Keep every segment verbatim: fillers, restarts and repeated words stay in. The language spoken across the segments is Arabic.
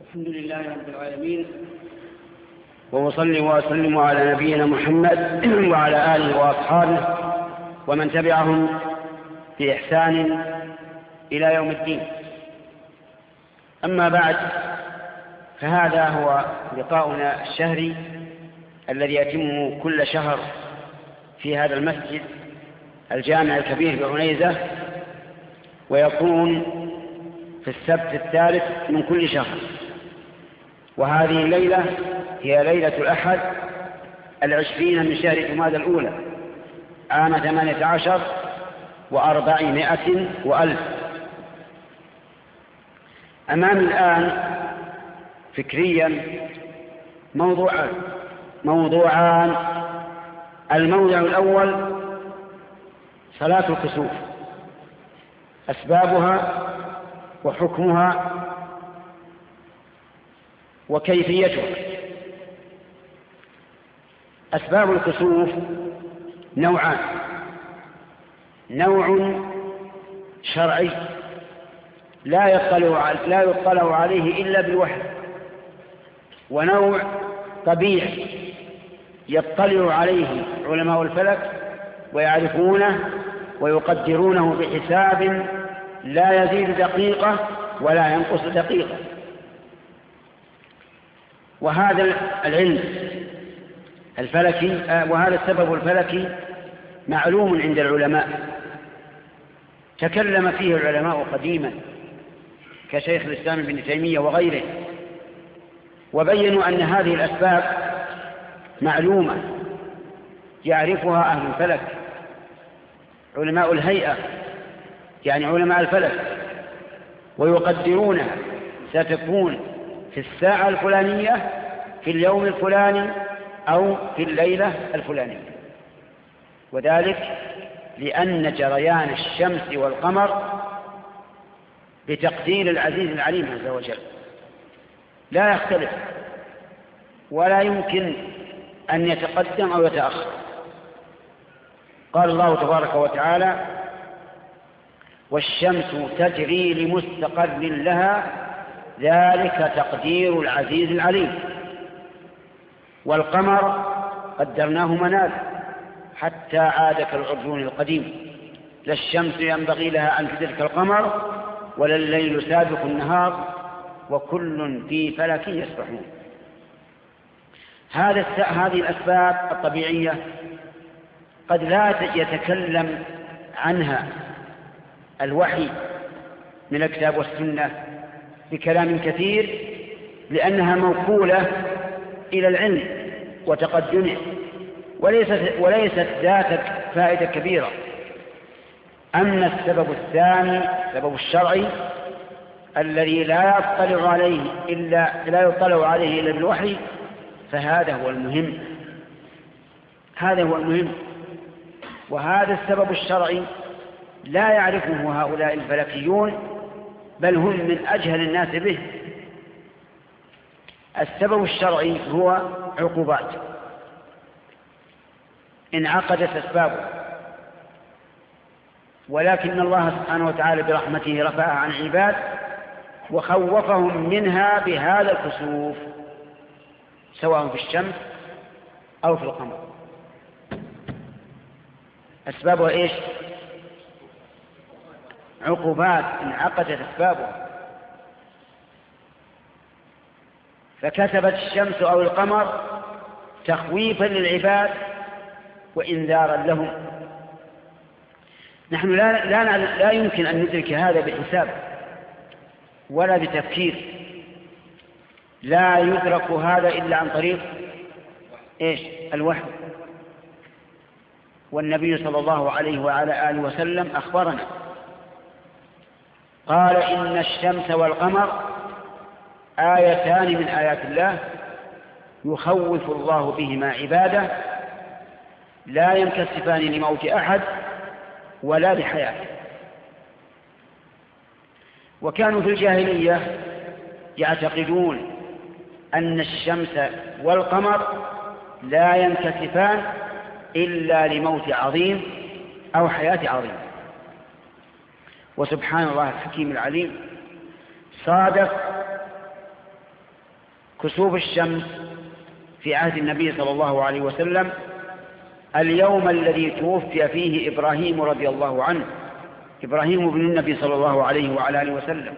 الحمد لله رب العالمين، وأصلي وأسلم على نبينا محمد وعلى آله وأصحابه ومن تبعهم بإحسان إلى يوم الدين. أما بعد، فهذا هو لقاؤنا الشهري الذي يتم كل شهر في هذا المسجد الجامع الكبير بعنيزة، ويكون في السبت الثالث من كل شهر. وهذه الليلة هي ليلة الأحد العشرين من شهر جمادى الأولى عام ثمانية عشر وأربعمائة وألف. أمامي الآن فكريا موضوعان موضوعان الموضوع الأول صلاة الكسوف، أسبابها وحكمها وكيفيتها. أسباب الكسوف نوعان: نوع شرعي لا يطلع لا يطلع عليه إلا بالوحي، ونوع طبيعي يطلع عليه علماء الفلك ويعرفونه ويقدرونه بحساب لا يزيد دقيقة ولا ينقص دقيقة. وهذا العلم الفلكي وهذا السبب الفلكي معلوم عند العلماء، تكلم فيه العلماء قديما كشيخ الإسلام ابن تيمية وغيره، وبينوا أن هذه الأسباب معلومة يعرفها أهل الفلك، علماء الهيئة يعني علماء الفلك، ويقدرونها ستكون في الساعة الفلانية في اليوم الفلاني أو في الليلة الفلانية. وذلك لأن جريان الشمس والقمر بتقدير العزيز العليم عز وجل لا يختلف ولا يمكن أن يتقدم أو يتأخر. قال الله تبارك وتعالى: والشمس تجري لمستقر لها ذلك تقدير العزيز العليم. والقمر قدرناه منازل حتى عاد كالعرجون القديم، لا الشمس ينبغي لها أن تدرك القمر ولا الليل سابق النهار وكل في فلك يسبحون. هذا هذه الأسباب الطبيعية قد لا يتكلم عنها الوحي من الكتاب والسنة بكلام كثير، لأنها موكولة إلى العلم وتقدمه، وليست, وليست ذات فائدة كبيرة. أما السبب الثاني السبب الشرعي الذي لا يطلع عليه إلا لا يطلع عليه إلا بالوحي، فهذا هو المهم هذا هو المهم وهذا السبب الشرعي لا يعرفه هؤلاء الفلكيون، بل هم من أجهل الناس به. السبب الشرعي هو عقوبات انعقدت أسبابه، ولكن الله سبحانه وتعالى برحمته رفعها عن عباد وخوفهم منها بهذا الكسوف، سواء في الشمس أو في القمر. أسبابها إيش؟ عقوبات انعقدت أسبابها، فكتبت الشمس أو القمر تخويفا للعباد وإنذارا لهم. نحن لا, لا, لا يمكن أن ندرك هذا بحساب ولا بتفكير، لا يدرك هذا إلا عن طريق إيش؟ الوحي. والنبي صلى الله عليه وعلى آله وسلم أخبرنا قال: إن الشمس والقمر آيتان من آيات الله يخوف الله بهما عباده لا ينكسفان لموت أحد ولا لحياته. وكانوا في الجاهلية يعتقدون أن الشمس والقمر لا ينكسفان إلا لموت عظيم أو حياة عظيم. وسبحان الله الحكيم العليم، صادف كسوف الشمس في عهد النبي صلى الله عليه وسلم اليوم الذي توفي فيه إبراهيم رضي الله عنه، إبراهيم بن النبي صلى الله عليه وعلى آله وسلم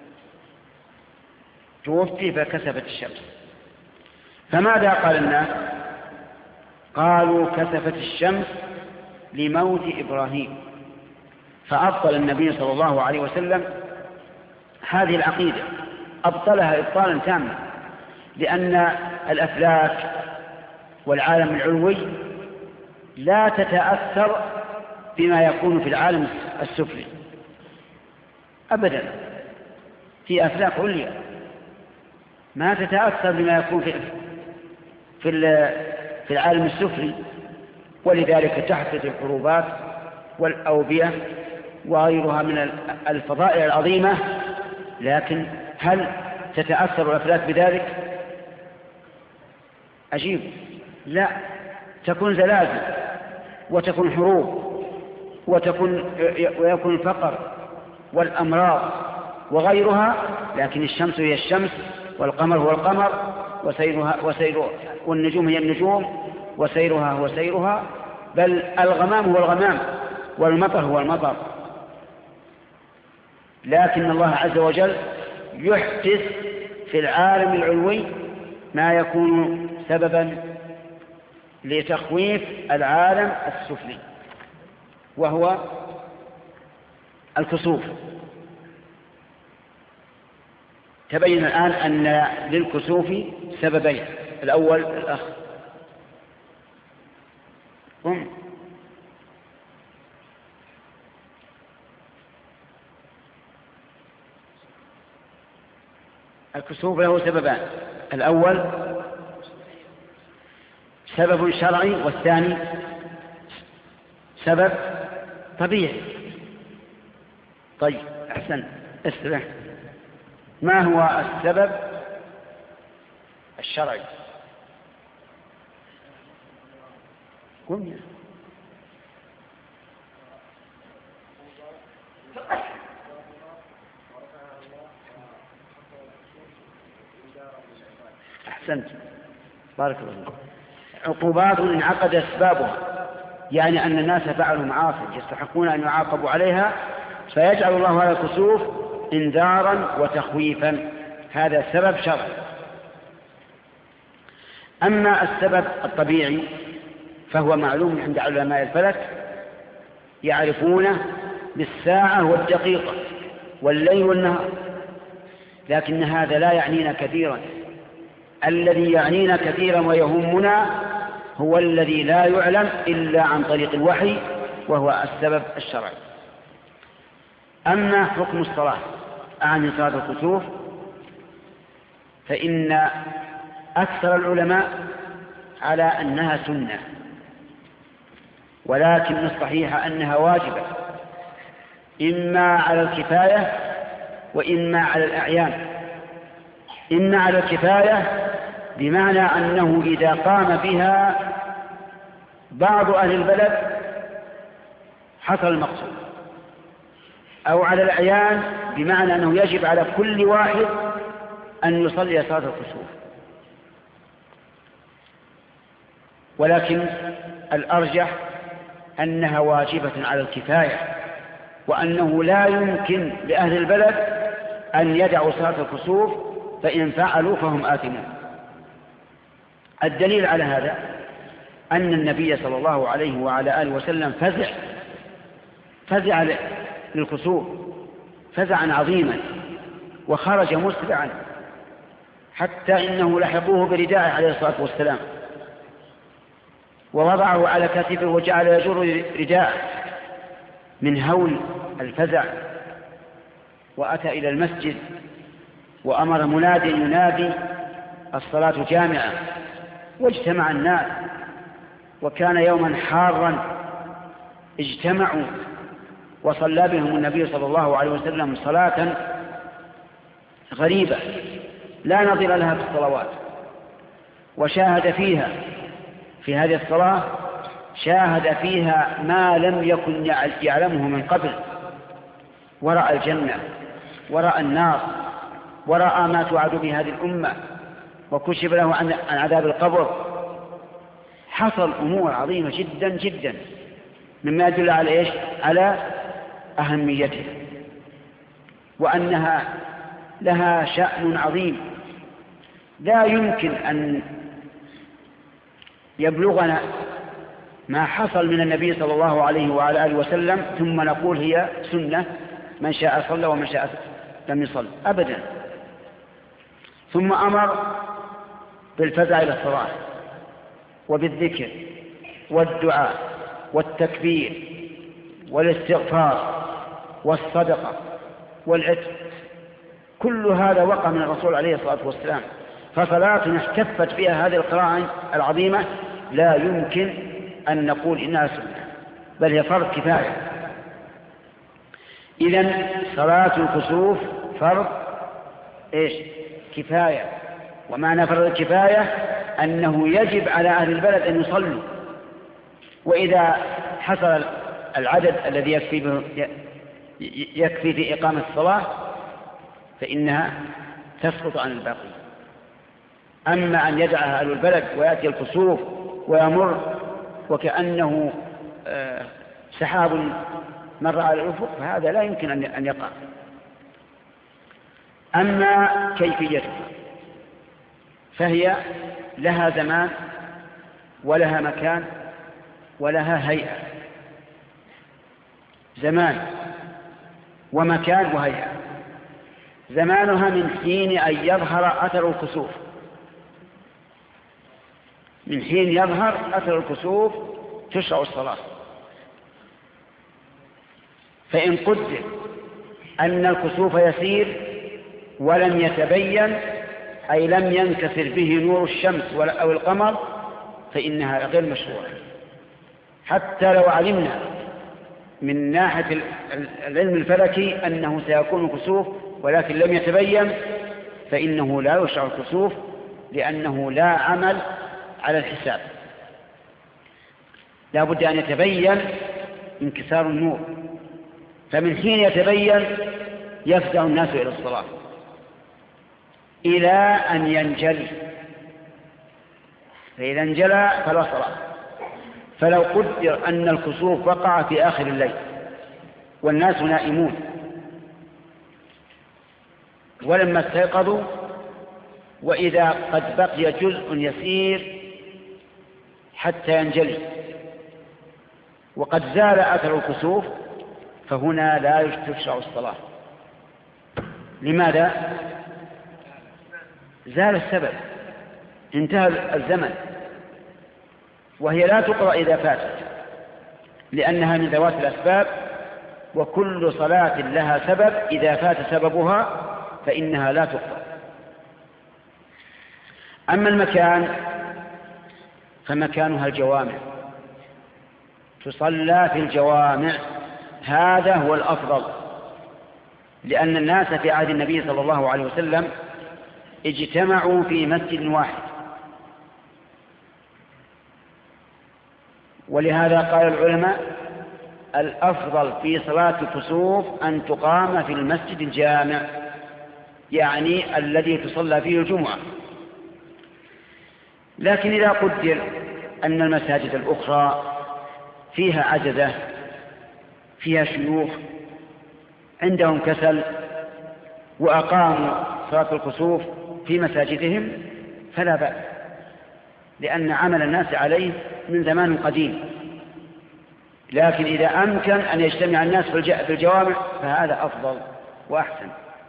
توفي فكسفت الشمس. فماذا قال الناس؟ قالوا كسفت الشمس لموت إبراهيم. فأبطل النبي صلى الله عليه وسلم هذه العقيدة، أبطلها إبطالا تاما، لأن الأفلاك والعالم العلوي لا تتأثر بما يكون في العالم السفلي أبدا. في أفلاك عليا ما تتأثر بما يكون في في في العالم السفلي، ولذلك تحدث الحروبات والأوبئة وغيرها من الفضائل العظيمة. لكن هل تتأثر الأفلاك بذلك؟ عجيب، لا، تكون زلازل وتكون حروب وتكون ويكون الفقر والأمراض وغيرها، لكن الشمس هي الشمس والقمر هو القمر وسيرها وسير والنجوم هي النجوم وسيرها هو سيرها، بل الغمام هو الغمام والمطر هو المطر. لكن الله عز وجل يحدث في العالم العلوي ما يكون سببا لتخويف العالم السفلي، وهو الكسوف. تبين الآن أن للكسوف سببين. الأول الأخ قم. الكسوف له سببان، الأول سبب شرعي والثاني سبب طبيعي. طيب أحسن، اسمع، ما هو السبب الشرعي؟ قم يا أحسنت، بارك الله فيك. عقوبات انعقد أسبابها، يعني أن الناس فعلوا معاصي يستحقون أن يعاقبوا عليها، فيجعل الله هذا الكسوف انذارا وتخويفا. هذا سبب شرعي. أما السبب الطبيعي فهو معلوم عند علماء الفلك، يعرفونه بالساعة والدقيقة والليل والنهار، لكن هذا لا يعنينا كثيرا. الذي يعنينا كثيرا ويهمنا هو الذي لا يعلم إلا عن طريق الوحي، وهو السبب الشرعي. أما حكم الصلاة عن صلاة الكسوف فإن أكثر العلماء على أنها سنة، ولكن الصحيح أنها واجبة، إما على الكفاية وإما على الأعيان. إما على الكفاية بمعنى أنه إذا قام بها بعض أهل البلد حصل المقصود، أو على الأعيان بمعنى أنه يجب على كل واحد أن يصلي صلاة الكسوف. ولكن الأرجح أنها واجبة على الكفاية، وأنه لا يمكن لأهل البلد أن يدعوا صلاة الكسوف، فإن فعلوا فهم آثمون. الدليل على هذا أن النبي صلى الله عليه وعلى آله وسلم فزع فزع للكسوف فزعا عظيما، وخرج مسرعا حتى إنه لحقوه برداءه عليه الصلاة والسلام، ووضعه على كتفه وجعل يجر رداءه من هول الفزع، وأتى إلى المسجد وأمر منادي ينادي الصلاة جامعة، واجتمع الناس، وكان يوما حارا، اجتمعوا وصلى بهم النبي صلى الله عليه وسلم صلاة غريبة لا نظير لها في الصلوات. وشاهد فيها في هذه الصلاة شاهد فيها ما لم يكن يعلمه من قبل، ورأى الجنة ورأى النار ورأى ما توعد به هذه الأمة، وكشف له عن عذاب القبر. حصل أمور عظيمة جدا جدا مما يدل على إيش؟ على أهميتها، وأنها لها شأن عظيم لا يمكن أن يبلغنا ما حصل من النبي صلى الله عليه وعلى آله وسلم ثم نقول هي سنة، من شاء صلى ومن شاء لم يصل أبدا. ثم أمر بالفزع إلى الصلاة وبالذكر والدعاء والتكبير والاستغفار والصدقة والعتق، كل هذا وقع من الرسول عليه الصلاة والسلام. فصلاة احتفت فيها هذه القرائن العظيمة لا يمكن أن نقول إنها سنة، بل هي فرض كفاية. إذن صلاة الكسوف فرض إيش؟ كفاية. ومعنى فرض الكفاية أنه يجب على أهل البلد أن يصلوا، وإذا حصل العدد الذي يكفي, به يكفي في إقامة الصلاة فإنها تسقط عن الباقي. أما أن يدعها أهل البلد ويأتي الكسوف ويمر وكأنه سحاب مر على الأفق فهذا لا يمكن أن يقع. أما كيفيتها فهي لها زمان ولها مكان ولها هيئة. زمان ومكان وهيئة. زمانها من حين أن يظهر أثر الكسوف، من حين يظهر أثر الكسوف تشرع الصلاة. فإن قدر أن الكسوف يسير ولم يتبين، أي لم ينكسر به نور الشمس أو القمر، فإنها غير مشروعة. حتى لو علمنا من ناحية العلم الفلكي أنه سيكون كسوف ولكن لم يتبين، فإنه لا يشرع الكسوف، لأنه لا عمل على الحساب. لا بد أن يتبين انكسار النور، فمن حين يتبين يفزع الناس إلى الصلاة إلى أن ينجلي، فإذا انجلى فلا صلاة. فلو قدر أن الكسوف وقع في آخر الليل والناس نائمون ولما استيقظوا وإذا قد بقي جزء يسير حتى ينجلي وقد زال أثر الكسوف، فهنا لا تشرع الصلاة. لماذا؟ زال السبب، انتهى الزمن، وهي لا تقرأ إذا فاتت لأنها من ذوات الأسباب، وكل صلاة لها سبب، إذا فات سببها فإنها لا تقرأ. أما المكان فمكانها الجوامع، تصلى في الجوامع، هذا هو الأفضل، لأن الناس في عهد النبي صلى الله عليه وسلم اجتمعوا في مسجد واحد، ولهذا قال العلماء الأفضل في صلاة الكسوف أن تقام في المسجد الجامع، يعني الذي تصلى فيه الجمعة. لكن إذا قدر أن المساجد الأخرى فيها عجزة، فيها شيوخ عندهم كسل، وأقاموا صلاة الكسوف في مساجدهم فلا بأس، لأن عمل الناس عليه من زمان قديم. لكن إذا أمكن أن يجتمع الناس في الجوامع فهذا أفضل وأحسن.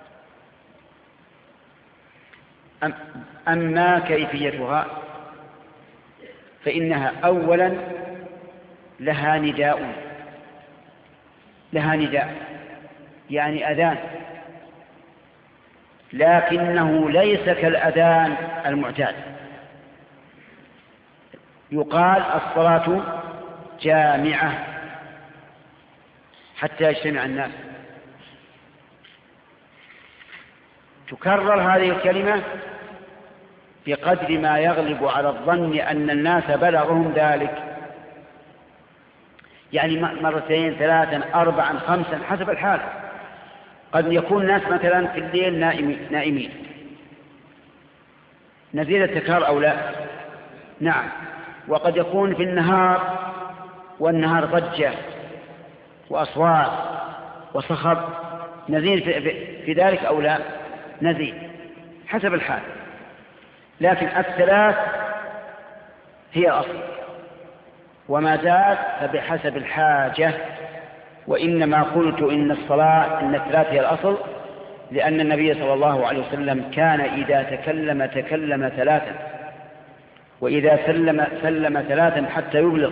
أما كيفيتها فإنها أولا لها نداء، لها نداء يعني أذان، لكنه ليس كالأذان المعتاد. يقال الصلاة جامعة حتى يجتمع الناس. تكرر هذه الكلمة بقدر ما يغلب على الظن أن الناس بلغهم ذلك، يعني مرتين ثلاثا أربعا خمسا حسب الحال. قد يكون الناس مثلا في الليل نائمين نزيد التكرار أو لا؟ نعم. وقد يكون في النهار والنهار ضجة وأصوات وصخب، نزيد في ذلك أو لا؟ نزيد حسب الحال. لكن الثلاث هي أصل، وما زاد فبحسب الحاجة. وإنما قلت إن الصلاة إن الثلاث هي الأصل لأن النبي صلى الله عليه وسلم كان إذا تكلم تكلم ثلاثا، وإذا سلم سلم ثلاثا حتى يبلغ،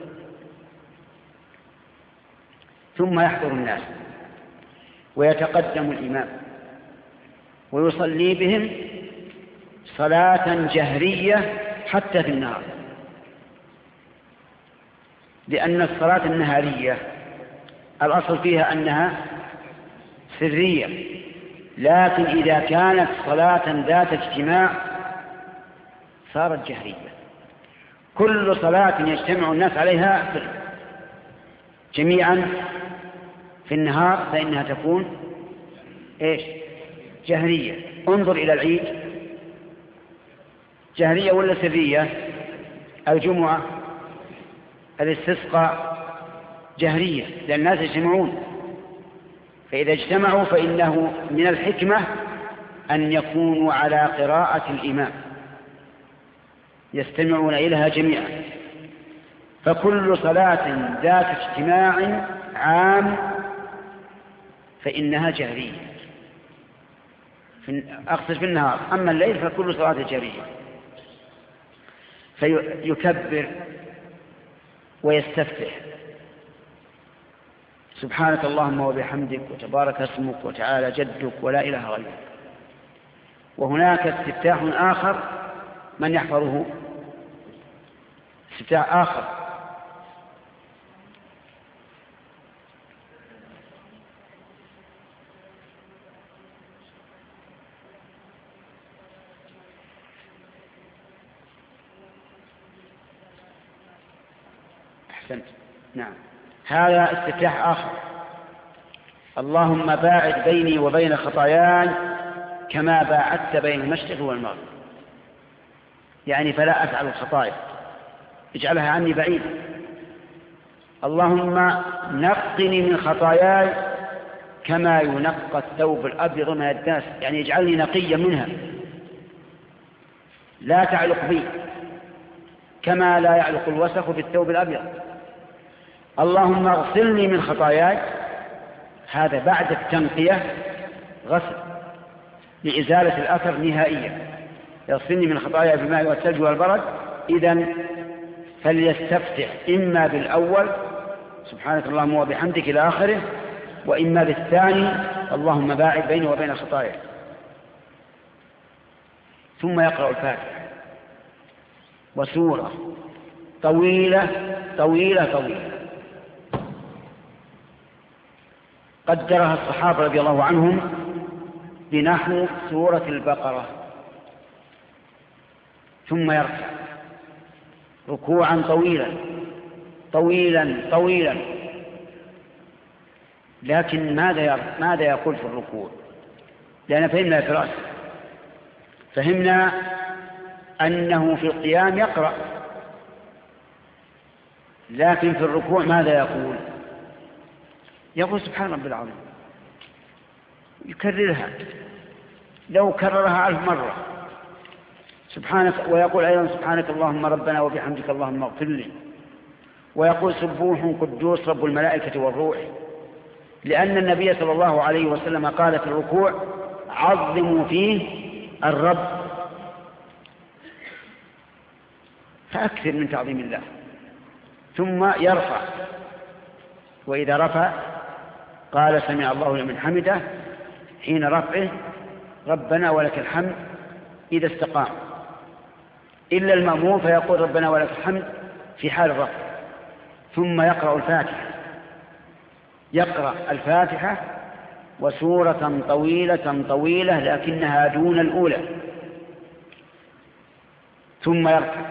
ثم يحضر الناس ويتقدم الإمام ويصلي بهم صلاة جهرية حتى في النهار، لأن الصلاة النهارية الأصل فيها أنها سرية، لكن إذا كانت صلاة ذات اجتماع صارت جهرية. كل صلاة يجتمع الناس عليها جميعا في النهار فإنها تكون إيش؟ جهرية. انظر إلى العيد، جهرية ولا سرية؟ الجمعة، الاستسقاء جهرية لأن الناس يجتمعون، فإذا اجتمعوا فإنه من الحكمة أن يكونوا على قراءة الإمام يستمعون إليها جميعا. فكل صلاة ذات اجتماع عام فإنها جهرية، أقصد في النهار. أما الليل فكل صلاة جهرية، فيكبر ويستفتح سبحانك اللهم وبحمدك وتبارك اسمك وتعالى جدك ولا إله غيرك. وهناك استفتاح آخر من يحفظه، استفتاح آخر أحسنت. نعم، هذا استفتاح آخر. اللهم باعد بيني وبين خطاياي كما باعدت بين المشرق والمغرب، يعني فلا أفعل الخطايا، اجعلها عني بعيدة. اللهم نقني من خطاياي كما ينقى الثوب الأبيض من الدنس، يعني اجعلني نقيا منها لا تعلق بي كما لا يعلق الوسخ بالثوب الأبيض. اللهم اغسلني من خطاياي، هذا بعد التنقية غسل لإزالة الأثر نهائيا. يغسلني من خطاياي بالماء والثلج والبرد، إذن فليستفتح إما بالأول سبحانك اللهم وبحمدك إلى آخره، وإما بالثاني اللهم باعد بيني وبين خطاياي، ثم يقرأ الفاتحة وسورة طويلة طويلة طويلة قدرها الصحابة رضي الله عنهم بنحو سورة البقرة، ثم يركع ركوعا طويلا طويلا طويلا. لكن ماذا ماذا يقول في الركوع؟ لأن فهمنا في رأسه، فهمنا أنه في القيام يقرأ، لكن في الركوع ماذا يقول؟ يقول سبحان ربي العظيم، يكررها لو كررها ألف مرة سبحانك، ويقول أيضا سبحانك اللهم ربنا وبحمدك اللهم اغفر لي، ويقول سبوح قدوس رب الملائكة والروح، لأن النبي صلى الله عليه وسلم قال في الركوع عظموا فيه الرب، فأكثر من تعظيم الله. ثم يرفع، وإذا رفع قال سمع الله لمن حمده حين رفعه ربنا ولك الحمد إذا استقام، إلا المأموم فيقول ربنا ولك الحمد في حال الرفع. ثم يقرأ الفاتحة، يقرأ الفاتحة وسورة طويلة طويلة لكنها دون الأولى، ثم يركع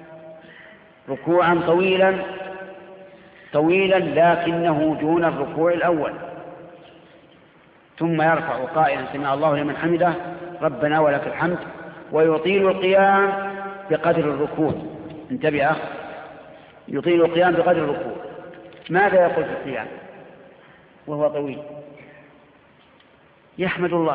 ركوعا طويلا طويلا لكنه دون الركوع الأول، ثم يرفع قائلا سمع الله لمن حمده ربنا ولك الحمد ويطيل القيام بقدر الركوع. انتبه أخ، يطيل القيام بقدر الركوع. ماذا يقول في القيام وهو طويل؟ يحمد الله.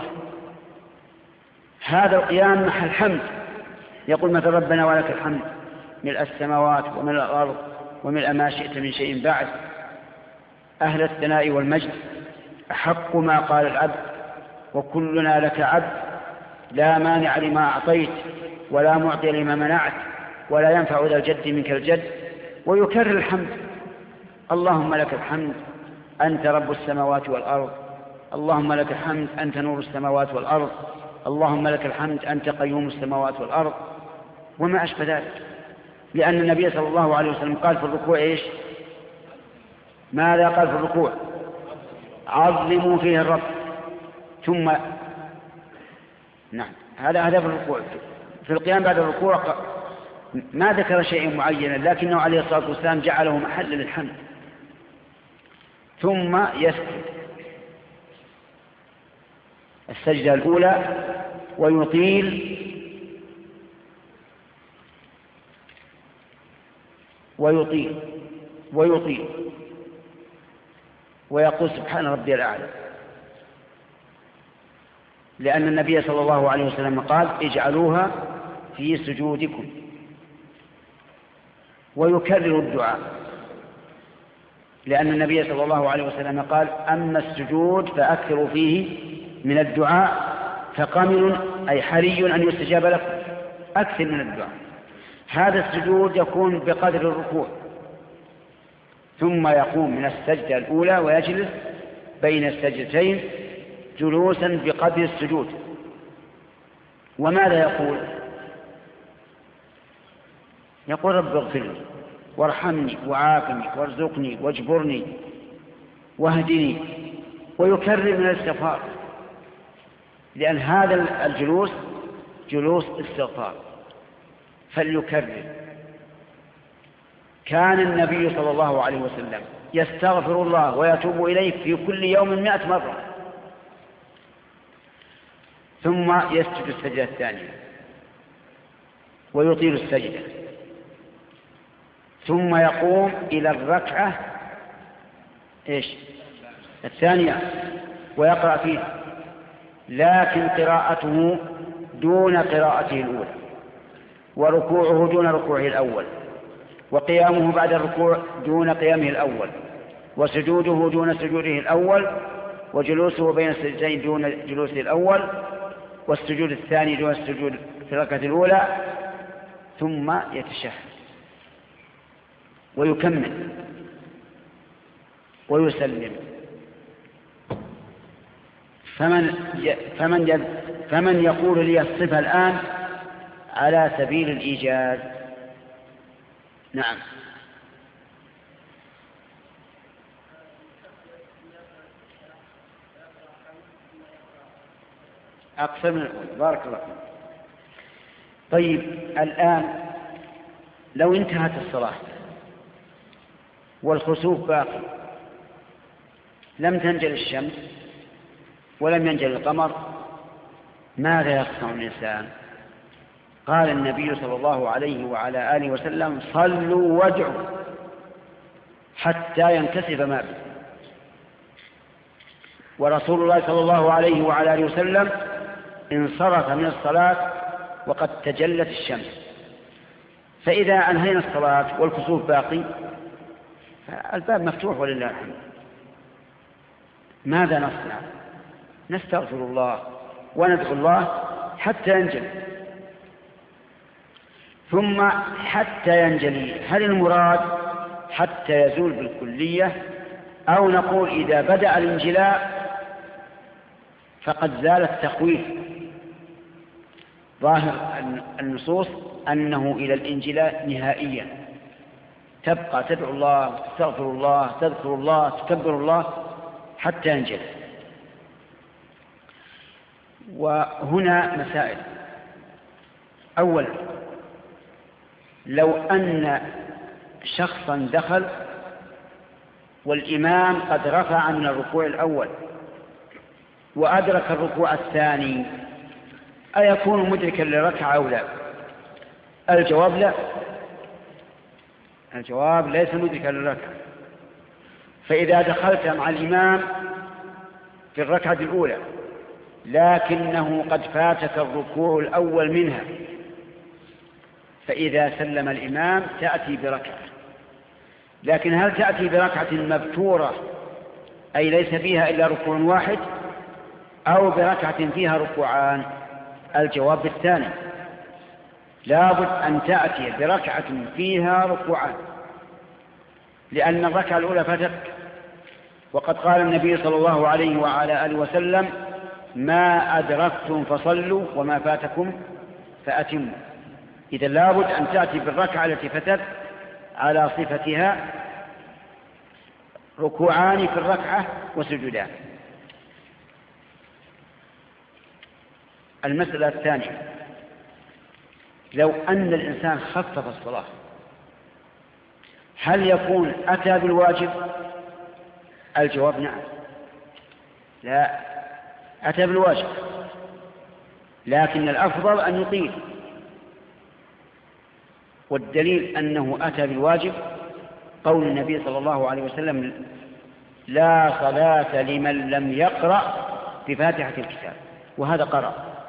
هذا القيام محل حمد، يقول مثل ربنا ولك الحمد ملء السماوات وملء الأرض وملء ما شئت من شيء بعد. أهل الثناء والمجد أحق ما قال العبد وكلنا لك عبد، لا مانع لما أعطيت ولا معطي لما منعت ولا ينفع ذا الجد منك الجد. ويكرر الحمد: اللهم لك الحمد أنت رب السماوات والأرض، اللهم لك الحمد أنت نور السماوات والأرض، اللهم لك الحمد أنت قيوم السماوات والأرض، وما أشبه ذلك. لأن النبي صلى الله عليه وسلم قال في الركوع إيش؟ ماذا قال في الركوع؟ عظموا فيه الرب. ثم نعم، هذا هذا في الركوع. في القيام بعد الركوع ما ذكر شيء معين، لكنه عليه الصلاة والسلام جعله محل للحمد. ثم يسجد السجدة الأولى ويطيل ويطيل ويطيل ويقول سبحان ربي الأعلى، لأن النبي صلى الله عليه وسلم قال اجعلوها في سجودكم. ويكرر الدعاء، لأن النبي صلى الله عليه وسلم قال أما السجود فأكثروا فيه من الدعاء فقمن أي حري أن يستجاب لكم، أكثر من الدعاء. هذا السجود يكون بقدر الركوع، ثم يقوم من السجدة الأولى ويجلس بين السجدتين جلوسا بقدر السجود. وماذا يقول؟ يقول رب اغفر لي وارحمني وعافني وارزقني واجبرني واهدني، ويكرر من الاستغفار، لأن هذا الجلوس جلوس استغفار فليكرر. كان النبي صلى الله عليه وسلم يستغفر الله ويتوب إليه في كل يوم مئة مرة، ثم يسجد السجدة الثانية ويطيل السجدة، ثم يقوم إلى الركعة إيش؟ الثانية ويقرأ فيها، لكن قراءته دون قراءته الأولى، وركوعه دون ركوعه الأول، وقيامه بعد الركوع دون قيامه الأول، وسجوده دون سجوده الأول، وجلوسه بين السجدين دون جلوسه الأول، والسجود الثاني دون السجود في الركعة الأولى، ثم يتشهد ويكمل ويسلم. فمن فمن فمن يقول لي الصفة الآن على سبيل الإيجاز؟ نعم. أقصر من بارك الله. طيب الآن لو انتهت الصلاة والخسوف باقي، لم تنجل الشمس ولم ينجل القمر، ماذا يصنع الإنسان؟ قال النبي صلى الله عليه وعلى آله وسلم صلوا وادعوا حتى ينكسف ما به. ورسول الله صلى الله عليه وعلى آله وسلم انصرف من الصلاة وقد تجلت الشمس. فإذا أنهينا الصلاة والكسوف باقي الباب مفتوح ولله الحمد، ماذا نصنع؟ نستغفر الله وندعو الله حتى ينجل. ثم حتى ينجلي، هل المراد حتى يزول بالكلية، أو نقول إذا بدأ الانجلاء فقد زال التخويف؟ ظاهر النصوص أنه إلى الانجلاء نهائيا، تبقى تدعو الله تستغفر الله تذكر الله تكبر الله حتى ينجل. وهنا مسائل. أولا، لو أن شخصا دخل والإمام قد رفع من الركوع الأول وأدرك الركوع الثاني أيكون مدركا للركعة أو لا؟ الجواب لا، الجواب ليس مدركا للركعة. فإذا دخلت مع الإمام في الركعة الأولى لكنه قد فاتك الركوع الأول منها، فإذا سلم الإمام تأتي بركعة، لكن هل تأتي بركعة مبتورة أي ليس فيها إلا ركوع واحد، أو بركعة فيها ركوعان؟ الجواب بالثاني، لابد أن تأتي بركعة فيها ركوعان، لأن الركعة الأولى فاتك، وقد قال النبي صلى الله عليه وعلى آله وسلم: ما أدركتم فصلوا وما فاتكم فأتموا. إذا لابد أن تأتي بالركعة التي فتت على صفتها، ركوعان في الركعة وسجودان. المسألة الثانية: لو أن الإنسان خفف الصلاة هل يكون أتى بالواجب؟ الجواب نعم، لا، أتى بالواجب، لكن الأفضل أن يطيل، والدليل أنه أتى بالواجب قول النبي صلى الله عليه وسلم: لا صلاة لمن لم يقرأ بفاتحة الكتاب، وهذا قرأ.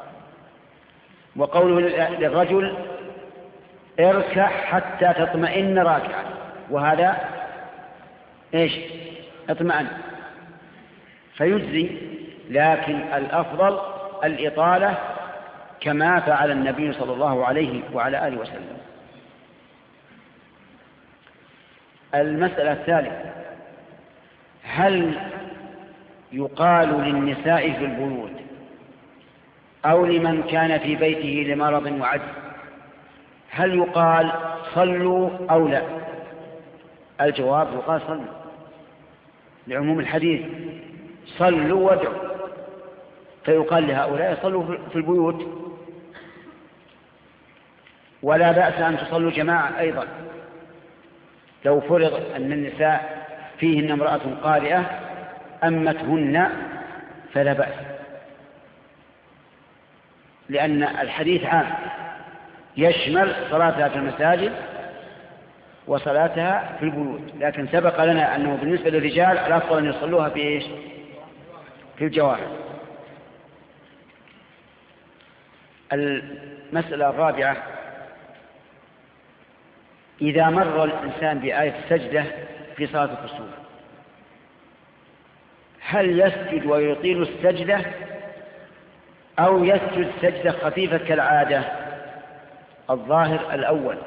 وقوله للرجل: اركع حتى تطمئن راكعا، وهذا ايش؟ اطمئن، فيجزي، لكن الأفضل الإطالة كما فعل النبي صلى الله عليه وعلى آله وسلم. المسألة الثالثة: هل يقال للنساء في البيوت أو لمن كان في بيته لمرض وعجز، هل يقال صلوا أو لا؟ الجواب: يقال صلوا، لعموم الحديث: صلوا وادعوا، فيقال لهؤلاء صلوا في البيوت، ولا بأس أن تصلوا جماعة أيضا. لو فرض أن النساء فيهن امرأة قارئة أمتهن فلا بأس، لأن الحديث عام يشمل صلاتها في المساجد وصلاتها في البيوت، لكن سبق لنا أنه بالنسبة للرجال الأفضل أن يصلوها في إيش؟ في الجوامع. المسألة الرابعة: إذا مر الإنسان بآية السجدة في صلاة الكسوف هل يسجد ويطيل السجدة أو يسجد سجدة خفيفة كالعادة؟ الظاهر الأول،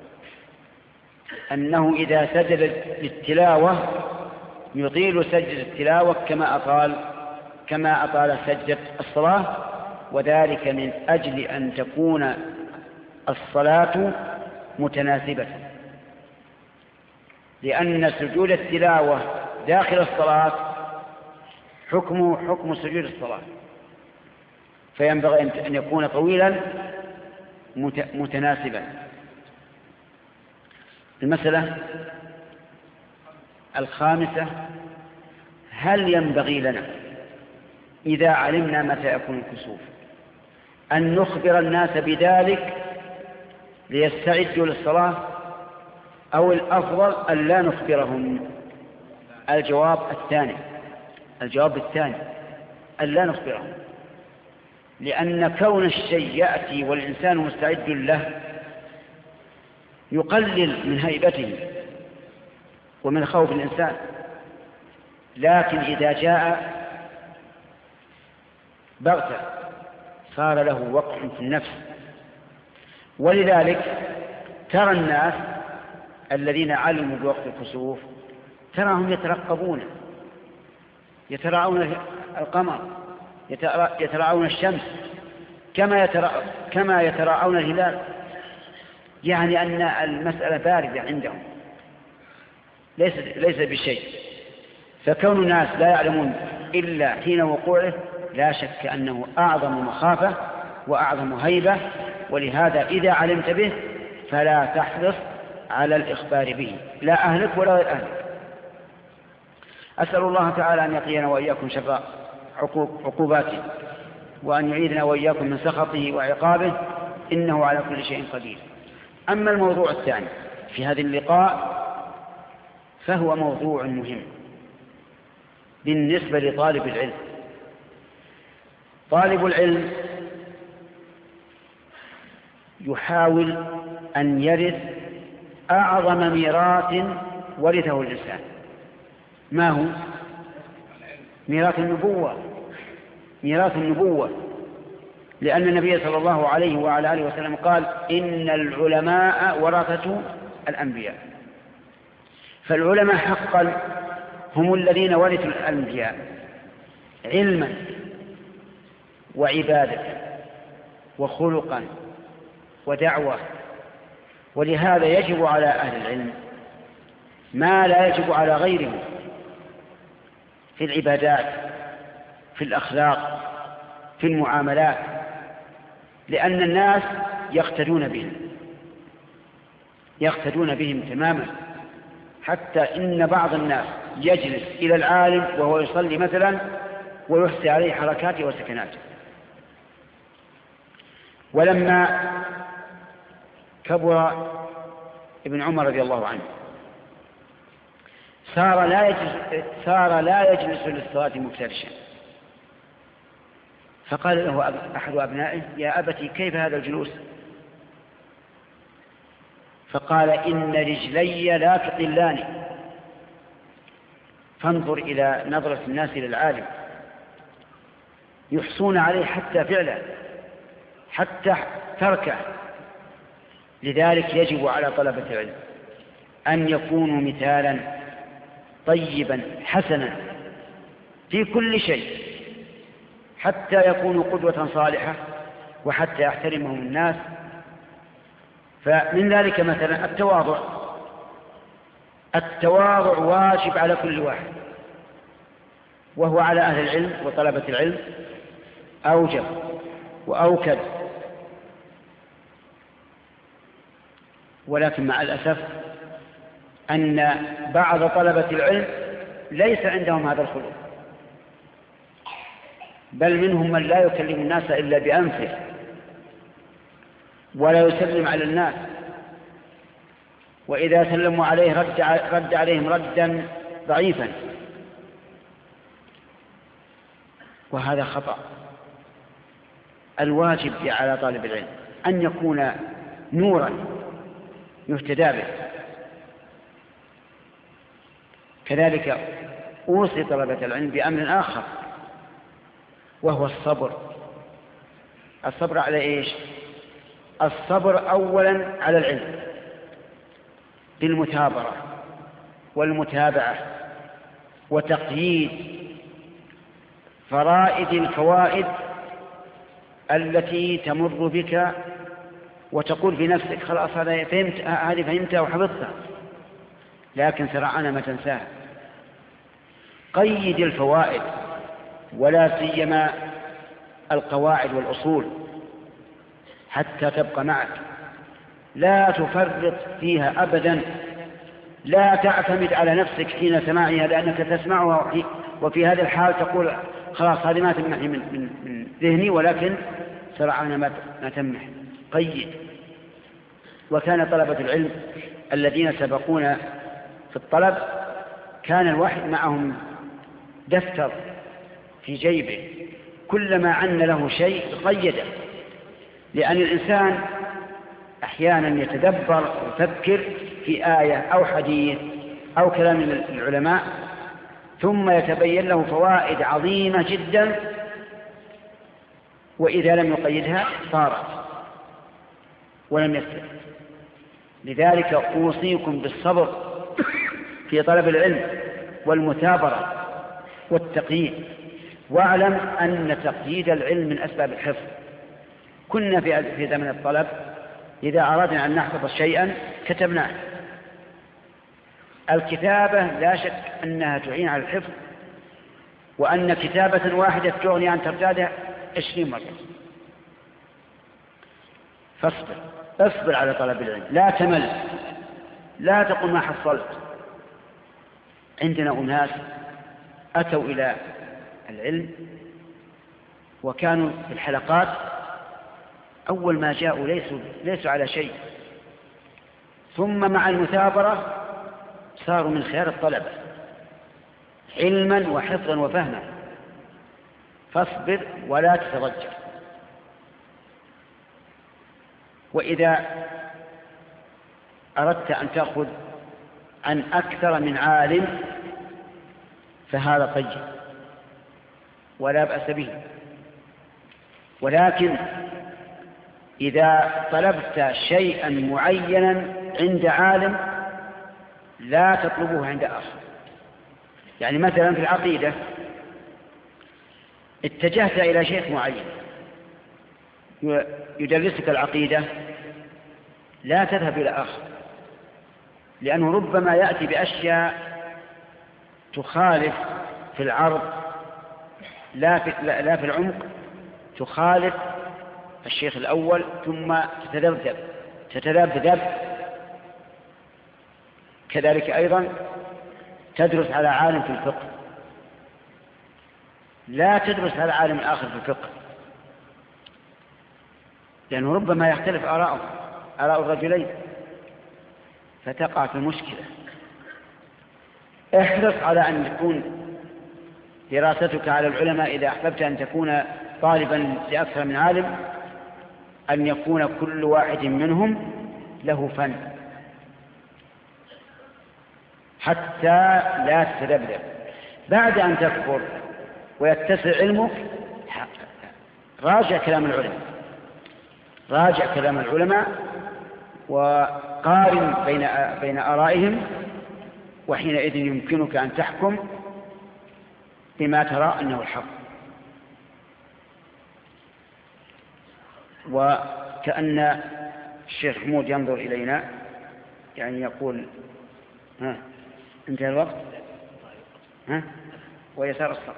أنه إذا سجد للتلاوة يطيل سجد التلاوة كما أطال كما أطال سجدة الصلاة، وذلك من أجل أن تكون الصلاة متناسبة، لأن سجود التلاوة داخل الصلاة حكمه حكم سجود الصلاة، فينبغي أن يكون طويلا متناسبا. المسألة الخامسة: هل ينبغي لنا إذا علمنا متى يكون الكسوف أن نخبر الناس بذلك ليستعدوا للصلاة، أو الأفضل أن لا نخبرهم؟ الجواب الثاني، الجواب الثاني أن لا نخبرهم، لأن كون الشيء يأتي والإنسان مستعد له يقلل من هيبته ومن خوف الإنسان، لكن إذا جاء بغتة صار له وقع في النفس. ولذلك ترى الناس الذين علموا بوقت الكسوف تراهم يترقبون، يتراءون القمر، يتراءون الشمس كما يتراء كما يتراءون الهلال، يعني أن المسألة باردة عندهم ليس ليس بشيء. فكون الناس لا يعلمون إلا حين وقوعه لا شك أنه أعظم مخافة وأعظم هيبة، ولهذا إذا علمت به فلا تحرص على الإخبار به، لا أهلك ولا غير أهلك. أسأل الله تعالى أن يقينا وإياكم شر عقوباته. وأن يعيذنا وإياكم من سخطه وعقابه، إنه على كل شيء قدير. أما الموضوع الثاني في هذا اللقاء فهو موضوع مهم بالنسبة لطالب العلم. طالب العلم يحاول أن يرث أعظم ميراث ورثه الإنسان. ما هو؟ ميراث النبوة. ميراث النبوة، لأن النبي صلى الله عليه وعلى آله وسلم قال: إن العلماء ورثة الأنبياء. فالعلماء حقا هم الذين ورثوا الأنبياء علما وعبادة وخلقا ودعوة. ولهذا يجب على أهل العلم ما لا يجب على غيرهم في العبادات، في الأخلاق، في المعاملات، لأن الناس يقتدون بهم يقتدون بهم تماما، حتى إن بعض الناس يجلس إلى العالم وهو يصلي مثلا ويحصي عليه حركاته وسكناته. ولما كبر ابن عمر رضي الله عنه صار لا يجلس, صار لا يجلس للصلاة مفترشا، فقال له أحد أبنائه: يا أبتي كيف هذا الجلوس؟ فقال: إن رجلي لا تقلاني. فانظر إلى نظرة الناس للعالم، يحصون عليه حتى فعله، حتى تركه. لذلك يجب على طلبة العلم أن يكونوا مثالا طيبا حسنا في كل شيء، حتى يكونوا قدوة صالحة، وحتى يحترمهم الناس. فمن ذلك مثلا التواضع. التواضع واجب على كل واحد، وهو على أهل العلم وطلبة العلم أوجب وأوكد. ولكن مع الأسف أن بعض طلبة العلم ليس عندهم هذا الخلق، بل منهم من لا يكلم الناس إلا بأنفه، ولا يسلم على الناس، وإذا سلموا عليه رد, رد عليهم ردا ضعيفا، وهذا خطأ. الواجب على طالب العلم أن يكون نورا يهتدى به. كذلك أوصي طلبة العلم بأمر آخر، وهو الصبر. الصبر على إيش؟ الصبر أولا على العلم بالمثابرة والمتابعة وتقييد فرائد الفوائد التي تمر بك، وتقول في نفسك: خلاص هذه فهمت هذه فهمتها وحفظتها، لكن سرعان ما تنساها. قيد الفوائد، ولا سيما القواعد والأصول، حتى تبقى معك، لا تفرط فيها أبدا. لا تعتمد على نفسك حين سماعها، لأنك تسمعها وفي هذا الحال تقول: خلاص هذه ما تمنح من, من, من ذهني، ولكن سرعان ما تمنح. قيد. وكان طلبة العلم الذين سبقونا في الطلب كان الواحد معهم دفتر في جيبه، كلما عن له شيء قيده، لأن الإنسان أحيانا يتدبر ويفكر في آية أو حديث أو كلام العلماء، ثم يتبين له فوائد عظيمة جدا، وإذا لم يقيدها صارت ولم يستفد. لذلك أوصيكم بالصبر في طلب العلم والمثابرة والتقييد. واعلم أن تقييد العلم من أسباب الحفظ. كنا في زمن الطلب إذا أردنا أن نحفظ شيئا كتبناه. الكتابة لا شك أنها تعين على الحفظ، وأن كتابة واحدة تغني عن تردادها عشرين مرة. فاصبر اصبر على طلب العلم، لا تمل، لا تقل ما حصلت. عندنا أناس أتوا إلى العلم وكانوا في الحلقات أول ما جاءوا ليسوا, ليسوا على شيء، ثم مع المثابرة صاروا من خيار الطلبة علما وحفظا وفهما. فاصبر ولا تتضجر. وإذا أردت أن تأخذ عن أكثر من عالم فهذا طيب ولا بأس به، ولكن إذا طلبت شيئا معينا عند عالم لا تطلبه عند آخر. يعني مثلا في العقيدة اتجهت إلى شيخ معين يدرسك العقيدة، لا تذهب إلى آخر، لأنه ربما يأتي بأشياء تخالف في العرض لا في, لا في العمق، تخالف الشيخ الأول، ثم تتذبذب تتذبذب. كذلك أيضا تدرس على عالم في الفقه، لا تدرس على عالم آخر في الفقه، لأنه ربما يختلف آراءه آراء الرجلين فتقع في المشكلة. احرص على أن تكون دراستك على العلماء إذا أحببت أن تكون طالبا لأكثر من عالم أن يكون كل واحد منهم له فن حتى لا تتذبذب. بعد أن تكبر ويتسع علمك راجع كلام العلماء راجع كلام العلماء وقارن بين بين آرائهم، وحينئذ يمكنك أن تحكم بما ترى أنه الحق. وكأن الشيخ حمود ينظر إلينا يعني يقول ها انتهى الوقت، ها ويسار الصف.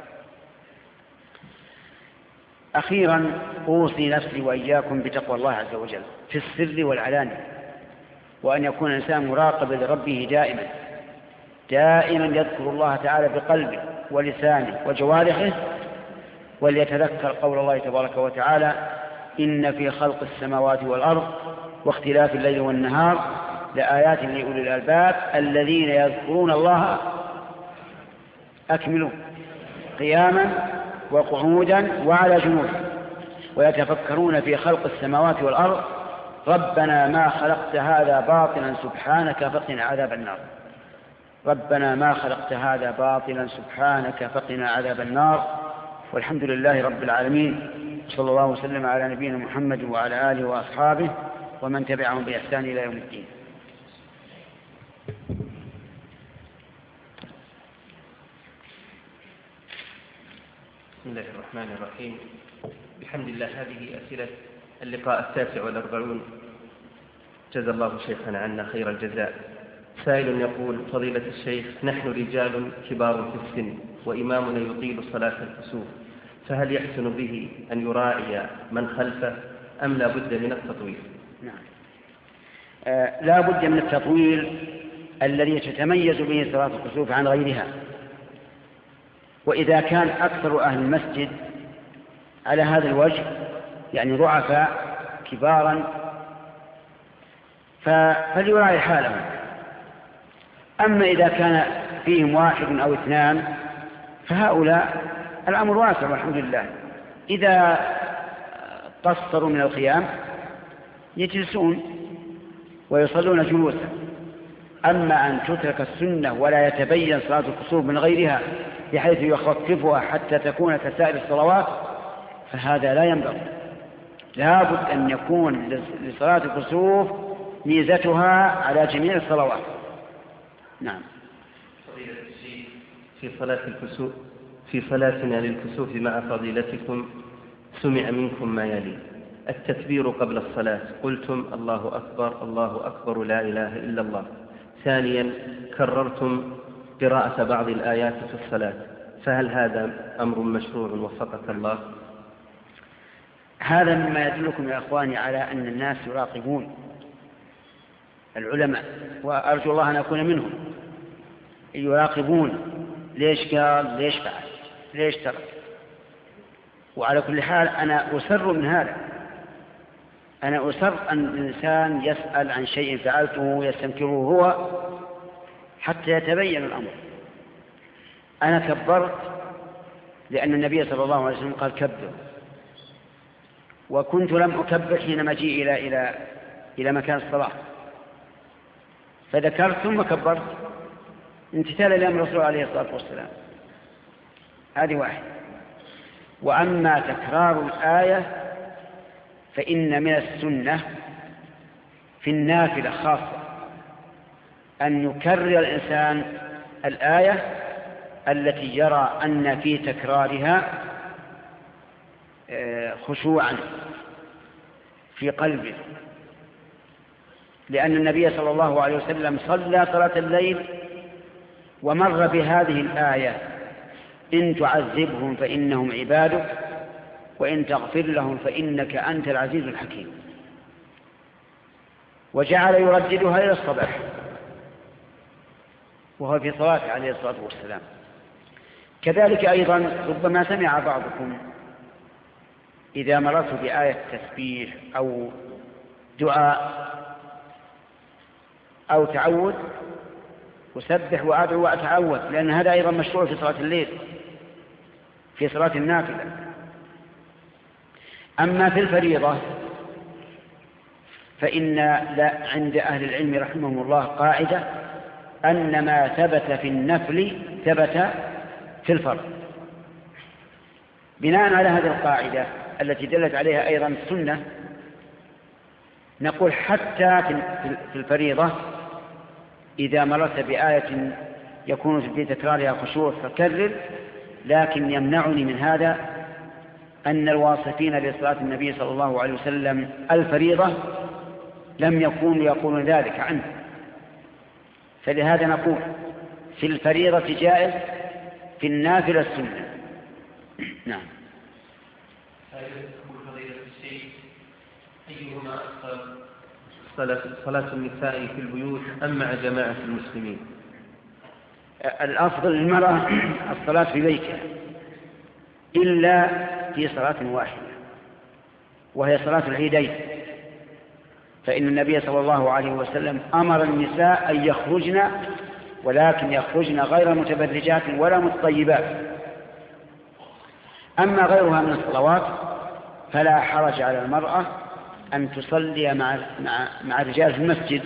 أخيرا أوصي نفسي وإياكم بتقوى الله عز وجل في السر والعلانية، وأن يكون الإنسان مراقبا لربه دائما دائما يذكر الله تعالى بقلبه ولسانه وجوارحه، وليتذكر قول الله تبارك وتعالى: إن في خلق السماوات والأرض واختلاف الليل والنهار لآيات لأولي الألباب الذين يذكرون الله أكملوا قياما وقعودا وعلى جنوبهم ويتفكرون في خلق السماوات والأرض ربنا ما خلقت هذا باطلا سبحانك فقنا عذاب النار. ربنا ما خلقت هذا باطلا سبحانك فقنا عذاب النار. والحمد لله رب العالمين، صلى الله وسلم على نبينا محمد وعلى آله وأصحابه ومن تبعهم بإحسان إلى يوم الدين. بسم الله الرحمن الرحيم. بحمد الله هذه أسئلة اللقاء التاسع والأربعون. جزا الله شيخنا عنا خير الجزاء. سائل يقول: فضيلة الشيخ، نحن رجال كبار في السن وإمامنا يطيل صلاة الكسوف، فهل يحسن به أن يراعي من خلفه أم لا بد من التطويل؟ نعم، آه لا بد من التطويل الذي تتميز به صلاة الكسوف عن غيرها. وإذا كان أكثر أهل المسجد على هذا الوجه يعني ضعفاء كبارا فليراعي حالهم. أما إذا كان فيهم واحد أو اثنان فهؤلاء الأمر واسع والحمد لله. إذا قصروا من القيام يجلسون ويصلون جلوسا. أما أن تترك السنة ولا يتبين صلاة الكسوف من غيرها بحيث يخففها حتى تكون كسائر الصلوات فهذا لا ينبغي. لا بد أن يكون لصلاة الكسوف ميزتها على جميع الصلوات. نعم. في صلاة الكسوف في صلاتنا للكسوف مع فضيلتكم سمع منكم ما يلي: التكبير قبل الصلاة، قلتم الله أكبر الله أكبر لا إله إلا الله. ثانيا كررتم قراءة بعض الآيات في الصلاة، فهل هذا أمر مشروع وفقك الله؟ هذا مما يدلكم يا أخواني على أن الناس يراقبون العلماء، وأرجو الله أن أكون منهم. يراقبون ليش قال ليش فعل ليش ترك. وعلى كل حال أنا أسر من هذا، أنا أسر أن الإنسان يسأل عن شيء فعلته يستنكره هو حتى يتبين الأمر. أنا كبرت لأن النبي صلى الله عليه وسلم قال كبر، وكنت لم أكبر حين مجيء إلى إلى إلى مكان الصلاة، فذكرت ثم كبرت امتثالا لأمر الرسول عليه الصلاة والسلام. هذه واحد. وأما تكرار الآية فإن من السنة في النافلة خاصة أن يكرر الإنسان الآية التي يرى أن في تكرارها خشوعا في قلبه، لأن النبي صلى الله عليه وسلم صلى صلاة الليل ومر بهذه الآية: إن تعذبهم فإنهم عبادك وإن تغفر لهم فإنك أنت العزيز الحكيم، وجعل يرددها إلى الصباح وهو في صلاته عليه الصلاة والسلام. كذلك أيضا ربما سمع بعضكم إذا مررت بآية تسبيح أو دعاء أو تعوذ أسبح وأدعو وأتعوذ، لأن هذا أيضا مشروع في صلاة الليل في صلاة النافلة. أما في الفريضة فإن لا عند أهل العلم رحمهم الله قاعدة أن ما ثبت في النفل ثبت في الفرض. بناء على هذه القاعدة التي دلت عليها أيضا السنة نقول حتى في الفريضة إذا مررت بآية يكون في تكرارها خشوع فكرر، لكن يمنعني من هذا أن الواصفين لصلاة النبي صلى الله عليه وسلم الفريضة لم يكونوا يقولون ذلك عنه، فلهذا نقول في الفريضة جائز، في النافلة السنة. نعم. أيهما أفضل، صلاة النساء في البيوت أم مع جماعة المسلمين؟ الأفضل للمرأة الصلاة في بيتها إلا في صلاة واحدة وهي صلاة العيدين، فإن النبي صلى الله عليه وسلم أمر النساء أن يخرجن، ولكن يخرجن غير متبرجات ولا متطيبات. أما غيرها من الصلوات فلا حرج على المرأة أن تصلي مع مع مع الرجال في المسجد،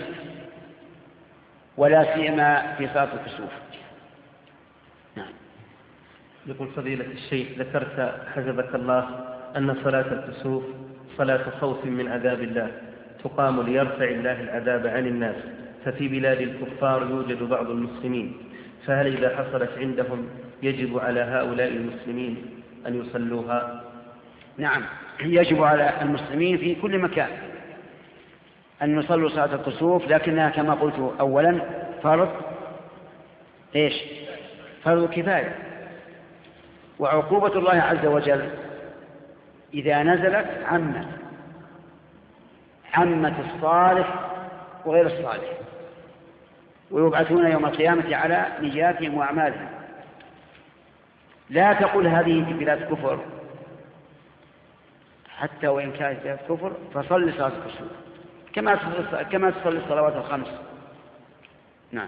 ولا سيما في صلاة الكسوف. نعم. يقول فضيلة الشيخ ذكرت حفظك الله أن صلاة الكسوف صلاة خوف من عذاب الله تقام ليرفع الله العذاب عن الناس، ففي بلاد الكفار يوجد بعض المسلمين، فهل إذا حصلت عندهم يجب على هؤلاء المسلمين أن يصلوها؟ نعم، يجب على المسلمين في كل مكان أن يصلوا صلاة الكسوف، لكنها كما قلت أولا فرض إيش؟ فرض كفاية. وعقوبة الله عز وجل إذا نزلت عمت عمت الصالح وغير الصالح، ويبعثون يوم القيامة على نياتهم وأعمالهم. لا تقل هذه بلاد كفر، حتى وإن كانت بلاد كفر فصل صلاة الكسوف كما كما تصلي الصلوات الخمس. نعم.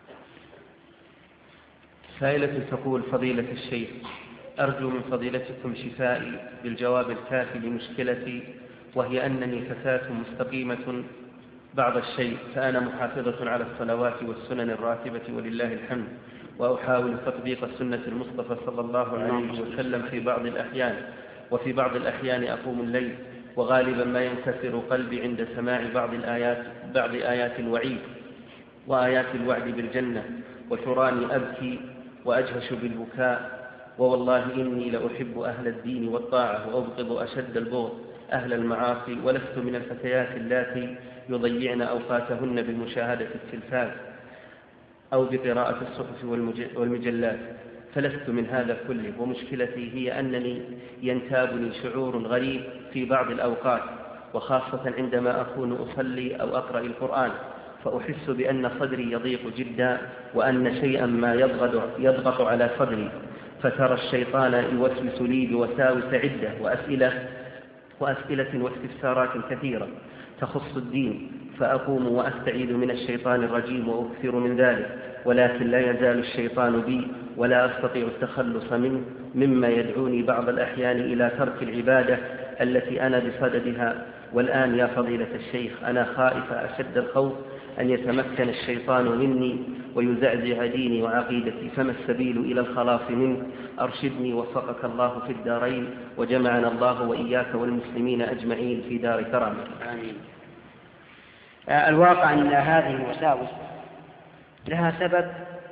سائلة تقول فضيلة الشيخ أرجو من فضيلتكم شفائي بالجواب الكافي لمشكلتي، وهي أنني فتاة مستقيمة بعض الشيء، فأنا محافظة على الصلوات والسنن الراتبة ولله الحمد، وأحاول تطبيق سنة المصطفى صلى الله عليه وسلم في بعض الأحيان، وفي بعض الأحيان أقوم الليل، وغالبا ما ينكسر قلبي عند سماع بعض الآيات بعض آيات الوعيد وآيات الوعد بالجنة، وتراني أبكي وأجهش بالبكاء، ووالله إني لأحب أهل الدين والطاعة وأبغض أشد البغض أهل المعاصي، ولست من الفتيات اللاتي يضيعن أوقاتهن بالمشاهدة التلفاز أو بقراءة الصحف والمجلات، فلست من هذا كله. ومشكلتي هي أنني ينتابني شعور غريب في بعض الأوقات، وخاصة عندما أكون أصلي أو أقرأ القرآن، فأحس بأن صدري يضيق جدا وأن شيئا ما يضغط, يضغط على صدري، فترى الشيطان يوسوس لي بوساوس عدة وأسئلة, وأسئلة واستفسارات كثيرة تخص الدين، فأقوم وأستعيذ من الشيطان الرجيم وأكثر من ذلك، ولكن لا يزال الشيطان بي ولا أستطيع التخلص منه، مما يدعوني بعض الأحيان إلى ترك العبادة التي أنا بصددها. والآن يا فضيلة الشيخ أنا خائفة أشد الخوف أن يتمكن الشيطان مني ويزعزع ديني وعقيدتي، فما السبيل إلى الخلاص منه؟ أرشدني وفقك الله في الدارين، وجمعنا الله وإياك والمسلمين أجمعين في دار كرامة. آمين. الواقع أن هذه الوساوس لها سبب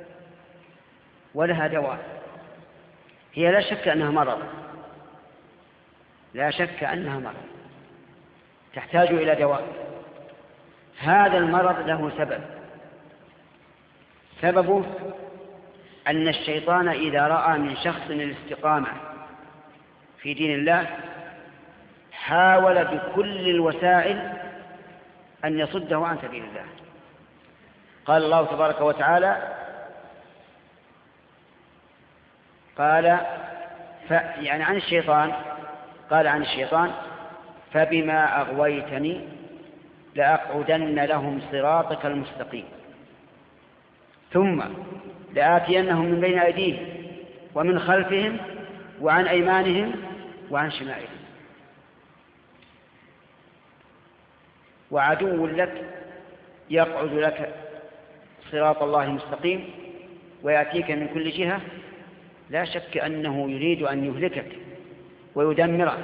ولها دواء. هي لا شك أنها مرض، لا شك أنها مرض تحتاج إلى دواء. هذا المرض له سبب، سببه أن الشيطان إذا رأى من شخص الاستقامة في دين الله حاول بكل الوسائل أن يصده عن سبيل الله. قال الله تبارك وتعالى قال ف يعني عن الشيطان قال عن الشيطان فبما أغويتني لأقعدن لهم صراطك المستقيم ثم لآتينهم من بين أيديهم ومن خلفهم وعن أيمانهم وعن شمائلهم وعدو لك يقعد لك صراط الله المستقيم ويأتيك من كل جهة. لا شك أنه يريد أن يهلكك ويدمرك،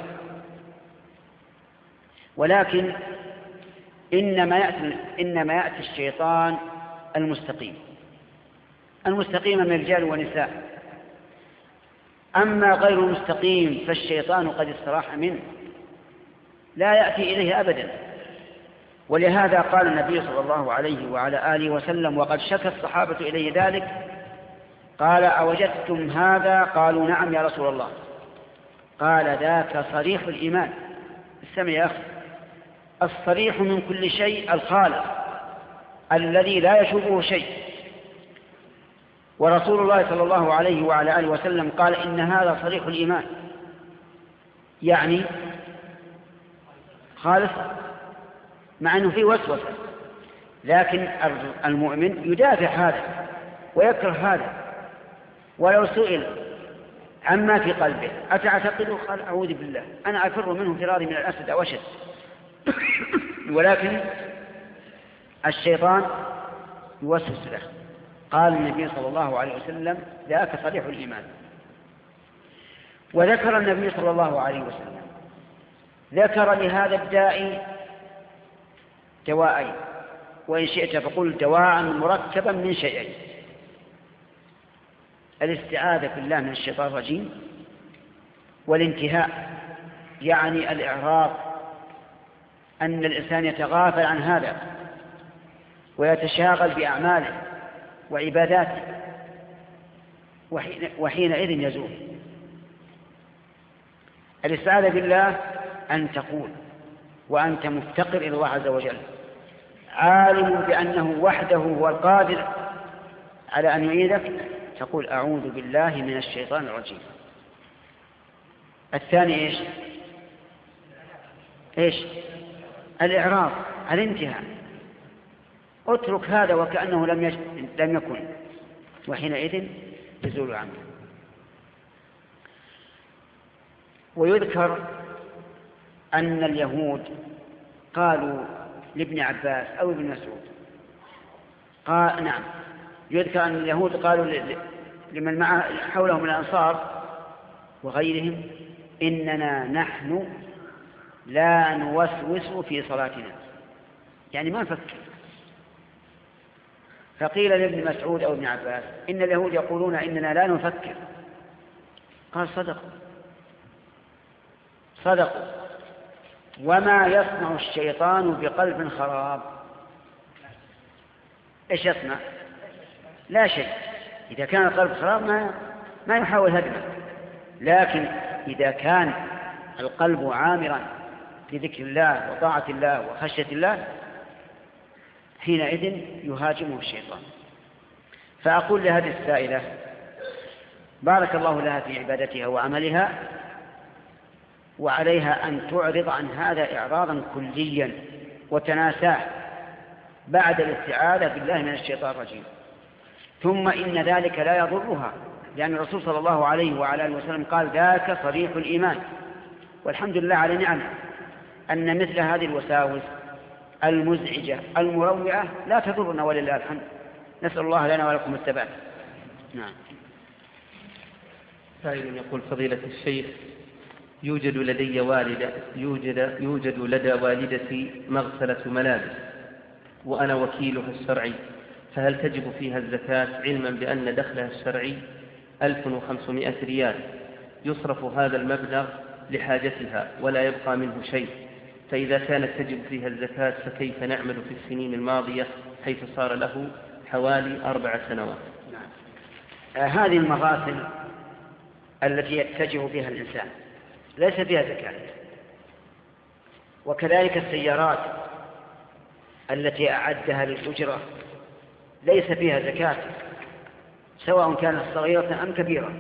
ولكن إنما يأتي, إنما يأتي الشيطان المستقيم المستقيم من رجال ونساء. أما غير المستقيم فالشيطان قد استراح منه، لا يأتي إليه أبدا. ولهذا قال النبي صلى الله عليه وعلى آله وسلم وقد شكى الصحابة إليه ذلك قال أوجدتم هذا؟ قالوا نعم يا رسول الله. قال ذاك صريح الإيمان. استمع يا أخي، الصريح من كل شيء الخالص الذي لا يشوبه شيء. ورسول الله صلى الله عليه وعلى آله وسلم قال إن هذا صريح الإيمان، يعني خالص، مع أنه فيه وسوسة، لكن المؤمن يدافع هذا ويكره هذا. ولو سئل عما في قلبه أتعتقده؟ قال أعوذ بالله أنا أفر منه فراري من الأسد أو أشد. ولكن الشيطان يوسوس له. قال النبي صلى الله عليه وسلم ذاك صريح الإيمان. وذكر النبي صلى الله عليه وسلم ذكر لهذا الداء دواءين، وإن شئت فقل دواء مركبا من شيئين: الاستعاذة بالله من الشيطان الرجيم، والانتهاء يعني الإعراض، أن الإنسان يتغافل عن هذا ويتشاغل بأعماله وعباداته، وحين وحينئذ يزول. الاستعاذة بالله أن تقول وأنت مفتقر إلى الله عز وجل عالم بأنه وحده هو القادر على أن يعيذك، تقول أعوذ بالله من الشيطان الرجيم. الثاني إيش؟ إيش؟ الإعراض، الانتهاء، اترك هذا وكأنه لم يج... لم يكن، وحينئذ يزول عنه. ويذكر أن اليهود قالوا لابن عباس أو ابن مسعود، قال نعم يذكر أن اليهود قالوا لمن معه حولهم من الأنصار وغيرهم إننا نحن لا نوسوس في صلاتنا، يعني ما نفكر. فقيل لابن مسعود أو ابن عباس إن اليهود يقولون إننا لا نفكر، قال صدقوا صدقوا. وما يصنع الشيطان بقلب خراب؟ إيش يصنع؟ لا شيء. إذا كان القلب خراب ما ما يحاول هدمه، لكن إذا كان القلب عامرا بذكر الله وطاعة الله وخشية الله حينئذ يهاجمه الشيطان. فأقول لهذه السائلة بارك الله لها في عبادتها وعملها، وعليها أن تعرض عن هذا إعراضا كليا وتناساه بعد الاستعاذة بالله من الشيطان الرجيم. ثم إن ذلك لا يضرها، لأن الرسول صلى الله عليه وعلى آله وسلم قال ذاك صريح الإيمان. والحمد لله على نعمه أن مثل هذه الوساوس المزعجة المروعة لا تضرنا ولله الحمد. نسأل الله لنا ولكم الثبات. نعم. سائل يقول: فضيلة الشيخ، يوجد لدي والدة يوجد يوجد لدى والدتي مغسلة ملابس وأنا وكيلها الشرعي، فهل تجب فيها الزكاة، علما بأن دخلها الشرعي ألف وخمسمائة ريال، يصرف هذا المبلغ لحاجتها ولا يبقى منه شيء، فإذا كانت تجب فيها الزكاة فكيف نعمل في السنين الماضية حيث صار له حوالي أربع سنوات؟ نعم. آه هذه المغاسل التي يتجه بها الإنسان ليس فيها زكاة، وكذلك السيارات التي أعدها للأجرة ليس فيها زكاة، سواء كانت صغيرة أم كبيرة.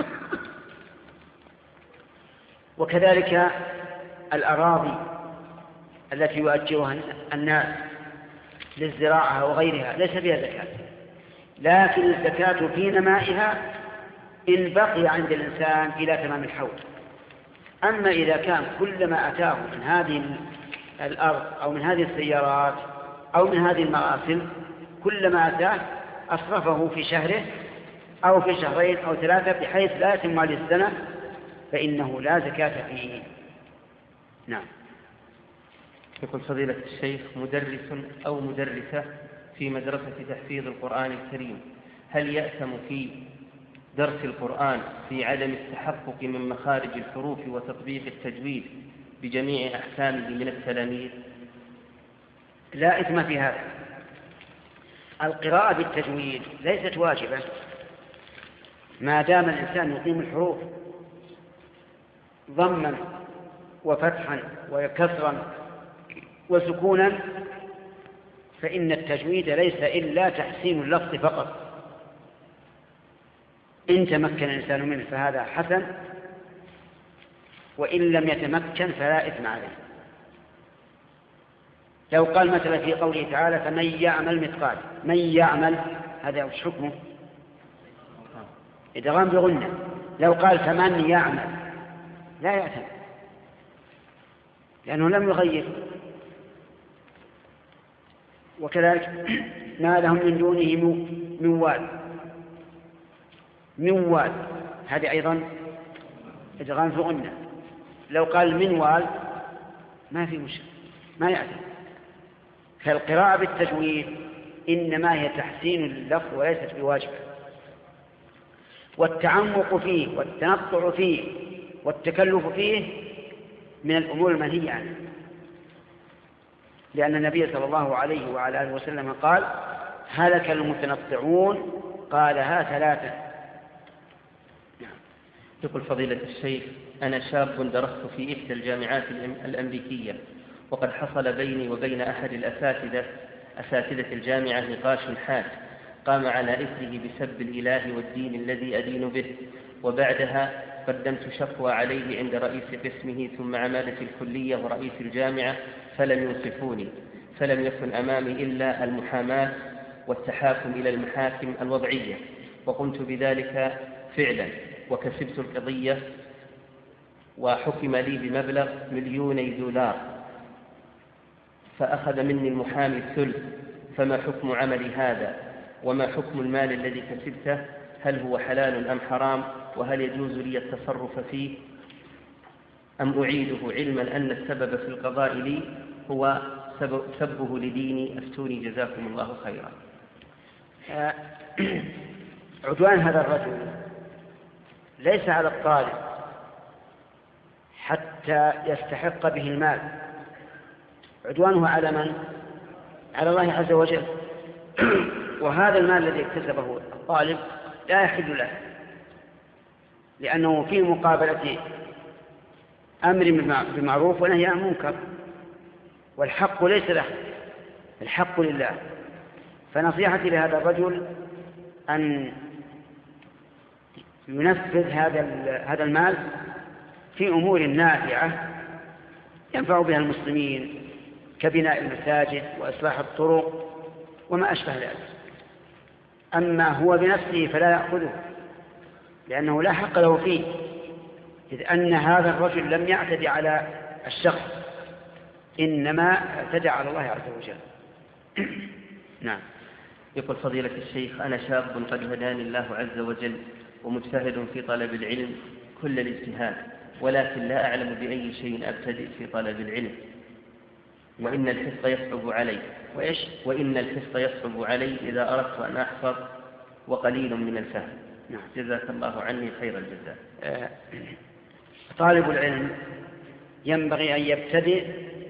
وكذلك الأراضي التي يؤجرها الناس للزراعة وغيرها ليس فيها زكاة، لكن الزكاة في نمائها إن بقي عند الإنسان إلى تمام الحول. أما إذا كان كل ما أتاه من هذه الأرض أو من هذه السيارات أو من هذه المغاسل كل ما أتاه أصرفه في شهره أو في شهرين أو ثلاثة بحيث لا يتم عليه السنة، فإنه لا زكاة فيه. نعم. يقول: فضيلة الشيخ، مدرس أو مدرسة في مدرسة تحفيظ القرآن الكريم، هل يأثم في درس القرآن في عدم التحقق من مخارج الحروف وتطبيق التجويد بجميع أحكامه من التلاميذ؟ لا إثم في هذا. القراءة بالتجويد ليست واجبة ما دام الإنسان يقيم الحروف ضما وفتحا وكسرا وسكونا، فإن التجويد ليس إلا تحسين اللفظ فقط. إن تمكن الإنسان منه فهذا حسن، وإن لم يتمكن فلا إثم عليه. لو قال مثلا في قوله تعالى: فمن يعمل مثقال، من يعمل، هذا وش حكمه؟ إدغام بغنة. لو قال فمن يعمل لا يأثم، لأنه لم يغير. وكذلك ما لهم من دونه من وال، من وال هذه أيضا إدغام بغنة. لو قال من وال ما في مشكلة، ما يأثم. فالقراءة بالتجويد إنما هي تحسين اللفظ وليست بواجبة. والتعمق فيه والتنطع فيه والتكلف فيه من الأمور المنهية عنها، لأن النبي صلى الله عليه وعلى آله وسلم قال: هلك المتنطعون، قالها ثلاثة. يقول: فضيلة الشيخ، أنا شاب درست في إحدى الجامعات الأمريكية، وقد حصل بيني وبين أحد الأساتذة أساتذة الجامعة نقاش حاد قام على إثره بسب الإله والدين الذي أدين به، وبعدها قدمت شكوى عليه عند رئيس قسمه ثم عمادة الكلية ورئيس الجامعة فلم ينصفوني، فلم يكن أمامي إلا المحاماة والتحاكم إلى المحاكم الوضعية، وقمت بذلك فعلا وكسبت القضية وحكم لي بمبلغ مليوني دولار، فأخذ مني المحامي الثلث، فما حكم عملي هذا؟ وما حكم المال الذي كسبته؟ هل هو حلال أم حرام؟ وهل يجوز لي التصرف فيه أم أعيده، علما أن السبب في القضاء لي هو سبه لديني؟ أفتوني جزاكم الله خيرا. عدوان هذا الرجل ليس على الطالب حتى يستحق به المال، عدوانه على من؟ على الله عز وجل. وهذا المال الذي اكتسبه الطالب لا يحل له، لأنه في مقابلة أمر بمعروف ونهي عن منكر، والحق ليس له، الحق لله. فنصيحتي لهذا الرجل أن ينفذ هذا هذا المال في أمور نافعة ينفع بها المسلمين كبناء المساجد وإصلاح الطرق وما أشبه ذلك. أما هو بنفسه فلا يأخذه لأنه لا حق له فيه، إذ أن هذا الرجل لم يعتدي على الشخص، إنما اعتدى على الله عز وجل. نعم. يقول فضيلة الشيخ: أنا شاب قد هداني الله عز وجل ومجتهد في طلب العلم كل الاجتهاد، ولكن لا أعلم بأي شيء أبتدئ في طلب العلم، وإن الحفظ يصعب علي وإيش؟ وإن الحفظ يصعب علي إذا أردت أن أحفظ وقليل من الفهم. نعم. جزاك الله عني خير الجزاء. آه، طالب العلم ينبغي أن يبتدئ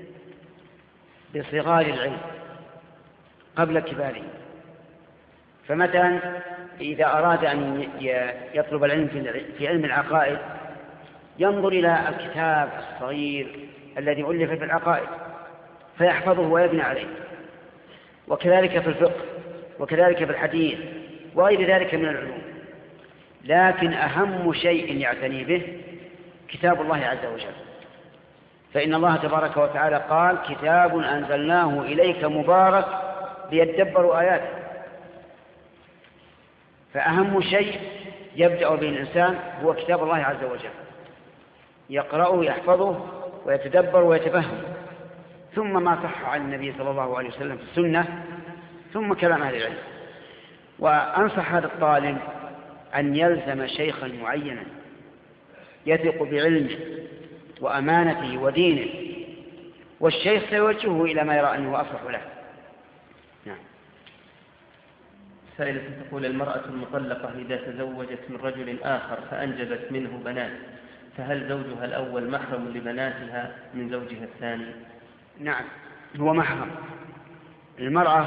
بصغار العلم قبل كباره. فمثلا إذا أراد أن يطلب العلم في علم العقائد ينظر إلى الكتاب الصغير الذي ألف في العقائد فيحفظه ويبني عليه، وكذلك في الفقه، وكذلك في الحديث وغير ذلك من العلوم. لكن أهم شيء يعتني به كتاب الله عز وجل، فإن الله تبارك وتعالى قال: كتاب أنزلناه إليك مبارك ليدبروا آياته. فأهم شيء يبدأ به الإنسان هو كتاب الله عز وجل، يقرأه يحفظه ويتدبر ويتفهم، ثم ما صح عن النبي صلى الله عليه وسلم في السنة، ثم كلام أهل العلم. وأنصح هذا الطالب أن يلزم شيخا معينا يثق بعلمه وأمانته ودينه، والشيخ سيوجهه إلى ما يرى أنه أصلح له. نعم. سائلة تقول: المرأة المطلقة إذا تزوجت من رجل آخر فأنجبت منه بنات، فهل زوجها الأول محرم لبناتها من زوجها الثاني؟ نعم، هو محرم. المرأة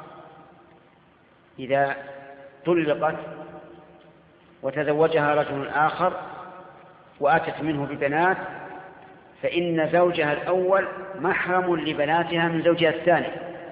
إذا طلقت وتزوجها رجل آخر وأتت منه ببنات فإن زوجها الأول محرم لبناتها من زوجها الثاني.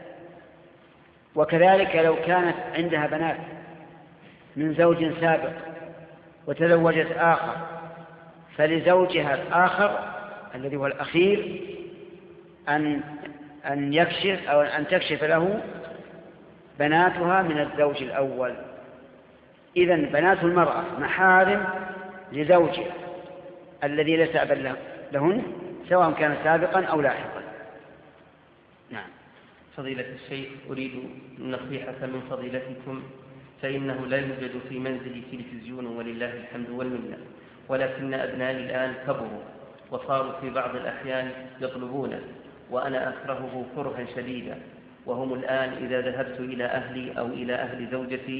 وكذلك لو كانت عندها بنات من زوج سابق وتزوجت آخر فلزوجها الآخر الذي هو الأخير أن أن يكشف أو أن تكشف له بناتها من الزوج الأول. إذن بنات المرأة محارم لزوجها الذي ليس أبا لهن سواء كان سابقا أو لاحقا. نعم. فضيلة الشيخ، أريد النصيحة من فضيلتكم، فإنه لا يوجد في منزلي تلفزيون ولله الحمد والمنة، ولكن أبنائي الآن كبروا وصاروا في بعض الأحيان يطلبونه، وأنا أكرهه كرها شديدا، وهم الآن إذا ذهبت إلى أهلي أو إلى أهل زوجتي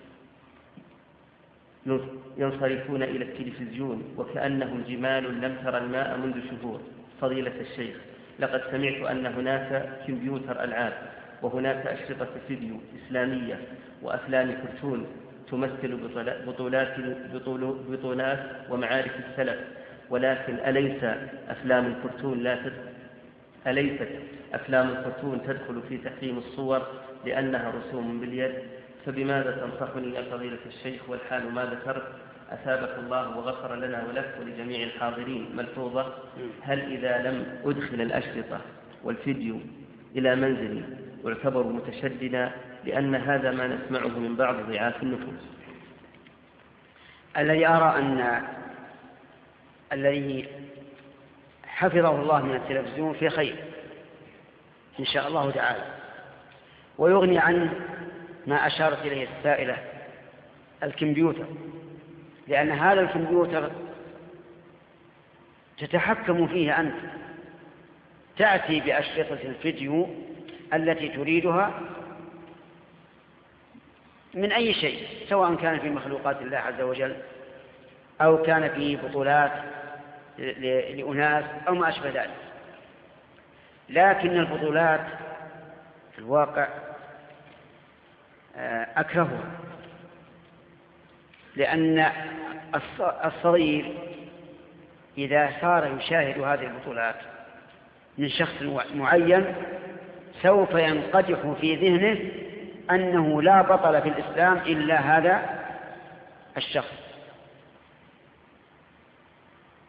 ينصرفون إلى التلفزيون وكأنهم جمال لم ترى الماء منذ شهور. فضيلة الشيخ، لقد سمعت أن هناك كمبيوتر ألعاب وهناك أشرطة فيديو إسلامية وأفلام كرتون تمثل بطولات, بطولات ومعارك السلف، ولكن أليس أفلام الكرتون لا تدخل أليست أفلام الكرتون تدخل في تحريم الصور لأنها رسوم باليد؟ فبماذا تنصحني يا فضيلة الشيخ؟ والحال ما ذكرت أثابك الله وغفر لنا ولك ولجميع الحاضرين. ملحوظة: هل إذا لم أدخل الأشرطة والفيديو إلى منزلي اعتبر متشددا؟ لأن هذا ما نسمعه من بعض ضعاف النفوس. الذي أرى أن الذي حفظه الله من التلفزيون في خير إن شاء الله تعالى، ويغني عن ما أشارت إليه السائلة الكمبيوتر، لأن هذا الكمبيوتر تتحكم فيه أنت، تأتي بأشرطة الفيديو التي تريدها من أي شيء، سواء كان في مخلوقات الله عز وجل أو كان في بطولات لأناس أو ما أشبه ذلك. لكن البطولات في الواقع أكرهها، لأن الصغير إذا صار يشاهد هذه البطولات من شخص معين سوف ينقدح في ذهنه أنه لا بطل في الإسلام إلا هذا الشخص،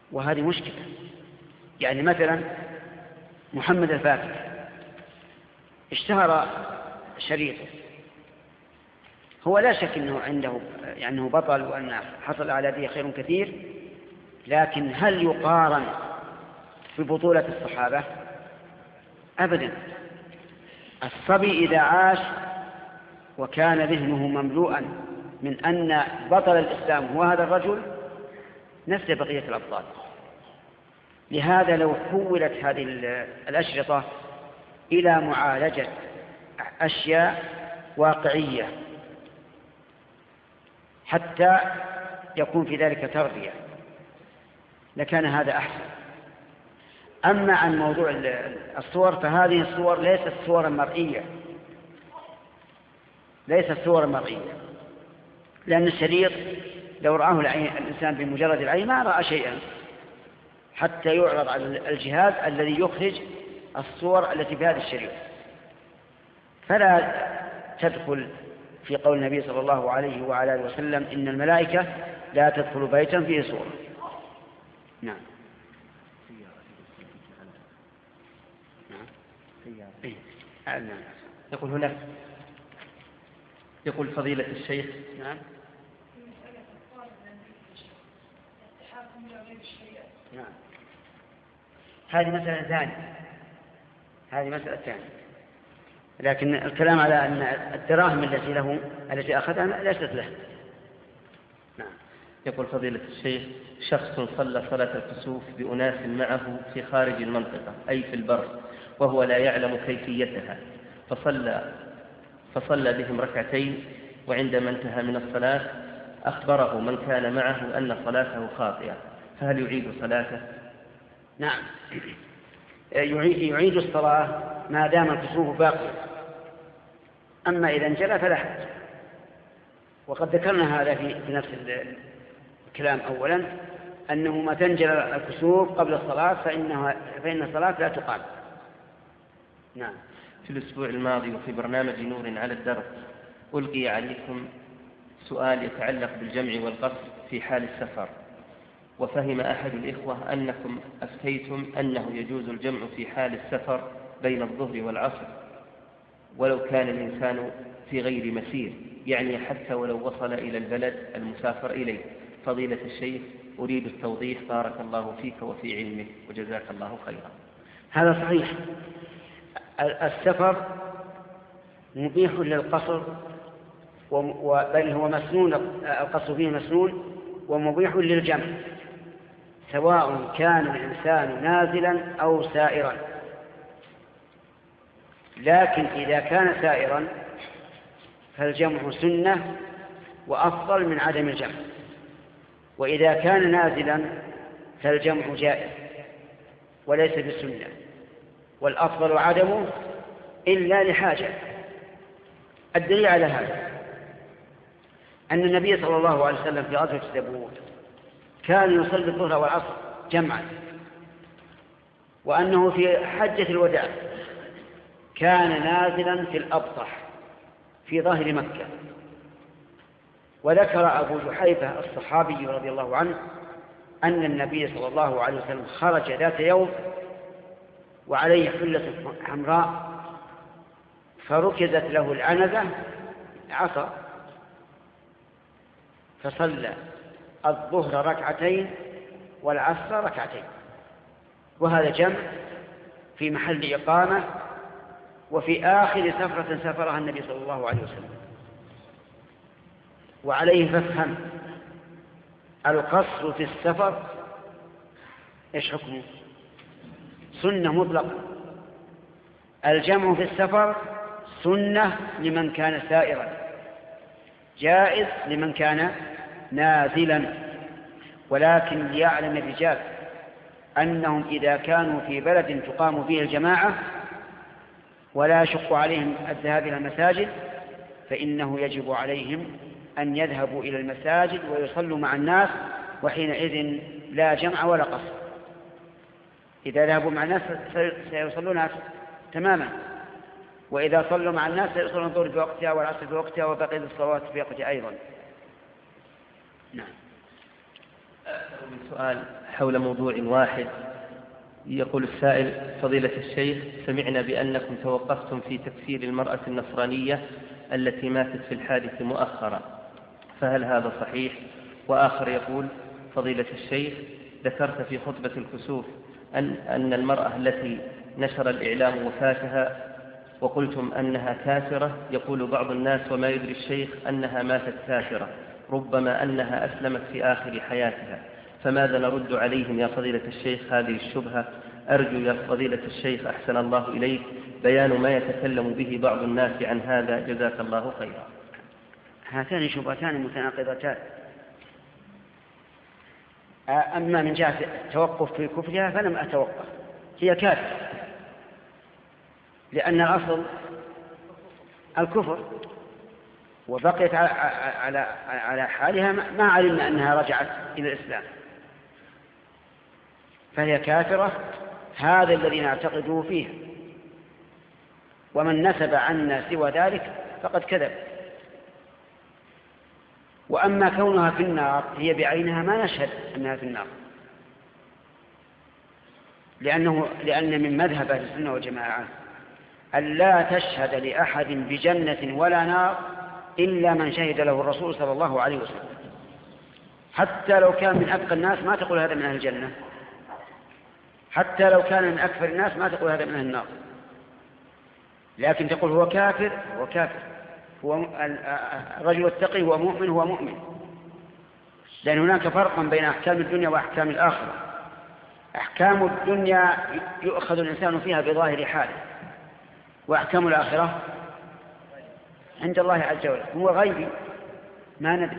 وهذه مشكلة. يعني مثلا محمد الفاتح اشتهر شريطه، هو لا شك أنه عنده يعني أنه بطل وأن حصل على ذي خير كثير، لكن هل يقارن ببطولة الصحابة؟ أبدا. الصبي إذا عاش وكان ذهنه مملوءا من أن بطل الإسلام هو هذا الرجل نسل بقية الأبطال. لهذا لو حولت هذه الأشرطة إلى معالجة أشياء واقعية حتى يكون في ذلك تربية لكان هذا أحسن. أما عن موضوع الصور فهذه الصور ليست صورا مرئية، ليست صورا مرئية، لأن الشريط لو رآه الإنسان بمجرد العين ما رأى شيئا حتى يعرض على الجهاز الذي يخرج الصور التي في هذا الشريط. فلا تدخل في قول النبي صلى الله عليه وعلى آله وسلم إن الملائكة لا تدخل بيتا فيه صورة. نعم. نعم. يقول هنا يقول فضيلة الشيخ نعم نعم هذه مسألة ثانية، هذه مسألة ثانية، لكن الكلام على أن الدراهم التي له التي أخذها ليست له. نعم. يقول فضيلة الشيخ شخص صلى صلاة الكسوف بأناس معه في خارج المنطقة أي في البر وهو لا يعلم كيفيتها، فصلى فصلى بهم ركعتين، وعندما انتهى من الصلاة أخبره من كان معه أن صلاته خاطئة، فهل يعيد صلاته؟ نعم يعيد الصلاة ما دام الكسوف باقي، أما إذا انجلى فلا حرج. وقد ذكرنا هذا في نفس الكلام أولا أنه ما تنجل الكسوف قبل الصلاة فإنها فإن الصلاة لا تقام. نعم. في الأسبوع الماضي وفي برنامج نور على الدرب ألقي عليكم سؤال يتعلق بالجمع والقصر في حال السفر، وفهم أحد الإخوة أنكم أفتيتم أنه يجوز الجمع في حال السفر بين الظهر والعصر ولو كان الإنسان في غير مسير، يعني حتى ولو وصل إلى البلد المسافر إليه. فضيلة الشيخ أريد التوضيح بارك الله فيك وفي علمك وجزاك الله خيرا. هذا صحيح، السفر مبيح للقصر بل هو مسنون، القصر فيه مسنون ومبيح للجمع سواء كان الإنسان نازلا أو سائرا. لكن إذا كان سائرا فالجمع سنة وأفضل من عدم الجمع، وإذا كان نازلا فالجمع جائز وليس بالسنة، والأفضل عدمه إلا لحاجة. الدليل على هذا أن النبي صلى الله عليه وسلم في غزوة تبوك كان يصلي الظهر والعصر جمعا، وأنه في حجة الوداع كان نازلا في الأبطح في ظاهر مكة. وذكر أبو جحيفة الصحابي رضي الله عنه أن النبي صلى الله عليه وسلم خرج ذات يوم وعليه حلة حمراء فركزت له العنزة عصا، فصلى الظهر ركعتين والعصر ركعتين، وهذا جمع في محل إقامة وفي آخر سفرة سافرها النبي صلى الله عليه وسلم. وعليه فافهم القصر في السفر إيش حكمه؟ سنة مطلقة. الجمع في السفر سنة لمن كان سائرا، جائز لمن كان نازلا. ولكن ليعلم الرجال أنهم إذا كانوا في بلد تقام فيه الجماعة ولا يشق عليهم الذهاب إلى المساجد فإنه يجب عليهم أن يذهبوا إلى المساجد ويصلوا مع الناس، وحينئذ لا جمع ولا قصر. إذا ذهبوا مع الناس سيصلون تماما، وإذا صلوا مع الناس سيصلون الظهر في وقتها والعصر في وقتها وبقية الصلوات في وقتها أيضا. نعم. من سؤال حول موضوع واحد. يقول السائل: فضيلة الشيخ، سمعنا بأنكم توقفتم في تكفير المرأة النصرانية التي ماتت في الحادث مؤخرا، فهل هذا صحيح؟ وآخر يقول: فضيلة الشيخ، ذكرت في خطبة الكسوف أن, أن المرأة التي نشر الإعلام وفاتها وقلتم أنها كافرة، يقول بعض الناس وما يدري الشيخ أنها ماتت كافرة، ربما أنها أسلمت في آخر حياتها، فماذا نرد عليهم يا فضيلة الشيخ هذه الشبهة؟ أرجو يا فضيلة الشيخ أحسن الله إليك بيان ما يتكلم به بعض الناس عن هذا، جزاك الله خيرا. هاتان شبهتان متناقضتان. أما من جهة التوقف في كفرها فلم أتوقف، هي كافرة، لأن الأصل الكفر، وبقيت على على حالها، ما علمنا أنها رجعت إلى الإسلام، فهي كافرة. هذا الذي نعتقده فيه، ومن نسب عنا سوى ذلك فقد كذب. وأما كونها في النار هي بعينها ما نشهد أنها في النار، لأنه لأن من مذهب أهل السنة والجماعة أن لا تشهد لأحد بجنة ولا نار إلا من شهد له الرسول صلى الله عليه وسلم. حتى لو كان من أتقى الناس ما تقول هذا من أهل الجنة، حتى لو كان من أكثر الناس ما تقول هذا من أهل النار، لكن تقول هو كافر هو كافر، هو الرجل التقي هو مؤمن هو مؤمن، لأن هناك فرقا بين أحكام الدنيا وأحكام الآخرة. أحكام الدنيا يؤخذ الإنسان فيها بظاهر حاله، وأحكام الآخرة عند الله عز وجل هو غيبي ما ندري.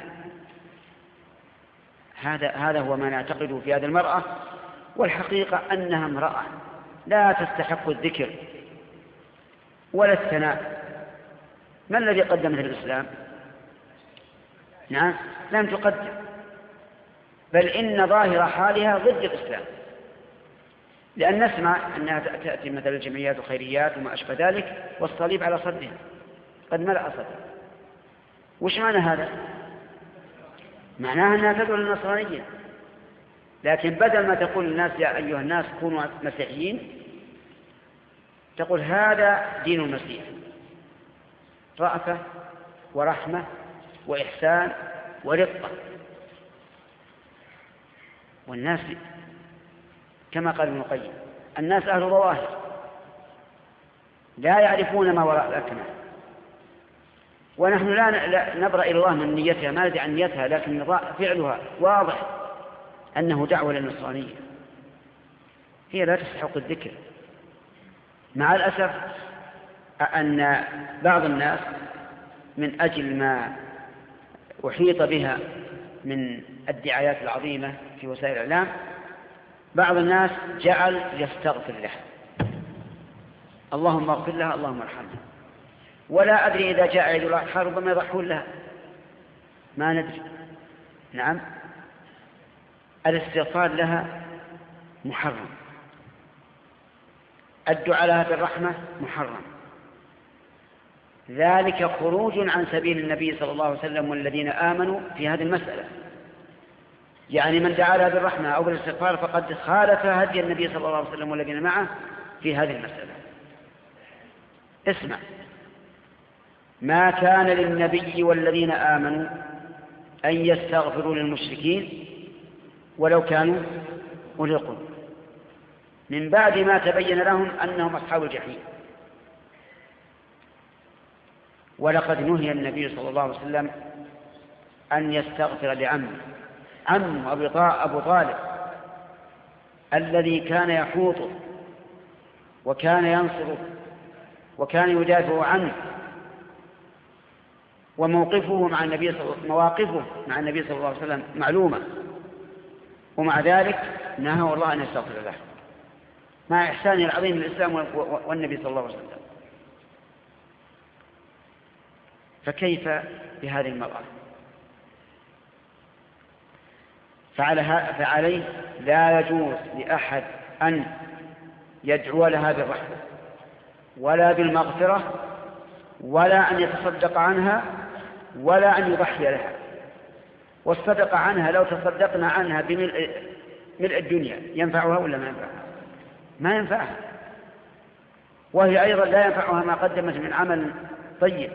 هذا هذا هو ما نعتقده في هذه المرأة، والحقيقة أنها امرأة لا تستحق الذكر ولا الثناء. ما الذي قدمته الإسلام؟ نعم، لم تقدم، بل إن ظاهر حالها ضد الإسلام، لأن نسمع أنها تأتي مثل الجمعيات الخيريات وما أشبه ذلك والصليب على صدرها قد ملأ صدرها. وش معنى هذا؟ معناها أنها تدعو للنصرانية، لكن بدل ما تقول للناس يا أيها الناس كونوا مسيحيين، تقول هذا دين المسيح، رأفة ورحمة وإحسان ورقة. والناس كما قال ابن القيم الناس أهل ظواهر لا يعرفون ما وراء الأكمة، ونحن لا نبرأ إلى الله من نيتها، ما ندري عن نيتها، لكن فعلها واضح أنه دعوة للنصرانية. هي لا تستحق الذكر، مع الأسف أن بعض الناس من أجل ما أحيط بها من الدعايات العظيمة في وسائل الإعلام، بعض الناس جعل يستغفر لها، اللهم اغفر لها اللهم ارحمها، ولا أدري إذا جاء عيد الأضحى ربما يضحون لها، ما ندري. نعم، الاستغفار لها محرم، الدعاء لها بالرحمة محرم، ذلك خروج عن سبيل النبي صلى الله عليه وسلم والذين آمنوا في هذه المسألة. يعني من دعا لها بالرحمة أو بالاستغفار فقد خالف هدي النبي صلى الله عليه وسلم والذين معه في هذه المسألة. اسمع، ما كان للنبي والذين آمنوا أن يستغفروا للمشركين ولو كانوا أولي القربى من بعد ما تبين لهم أنهم أصحاب الجحيم. ولقد نهي النبي صلى الله عليه وسلم أن يستغفر لعمه، عمه أبو طالب الذي كان يحوطه وكان ينصره وكان يدافع عنه، وموقفه مع النبي صلى مواقفه مع النبي صلى الله عليه وسلم معلومة، ومع ذلك نهى الله أن يستغفر له مع إحسانه العظيم للإسلام والنبي صلى الله عليه وسلم. فكيف بهذه المرأة؟ فعليه لا يجوز لأحد أن يدعو لها بالرحمة ولا بالمغفرة ولا أن يتصدق عنها ولا أن يضحي لها. والصدقة عنها لو تصدقنا عنها بملء ملء الدنيا ينفعها ولا ما ينفعها؟ ما ينفعها، وهي أيضا لا ينفعها ما قدمت من عمل طيب.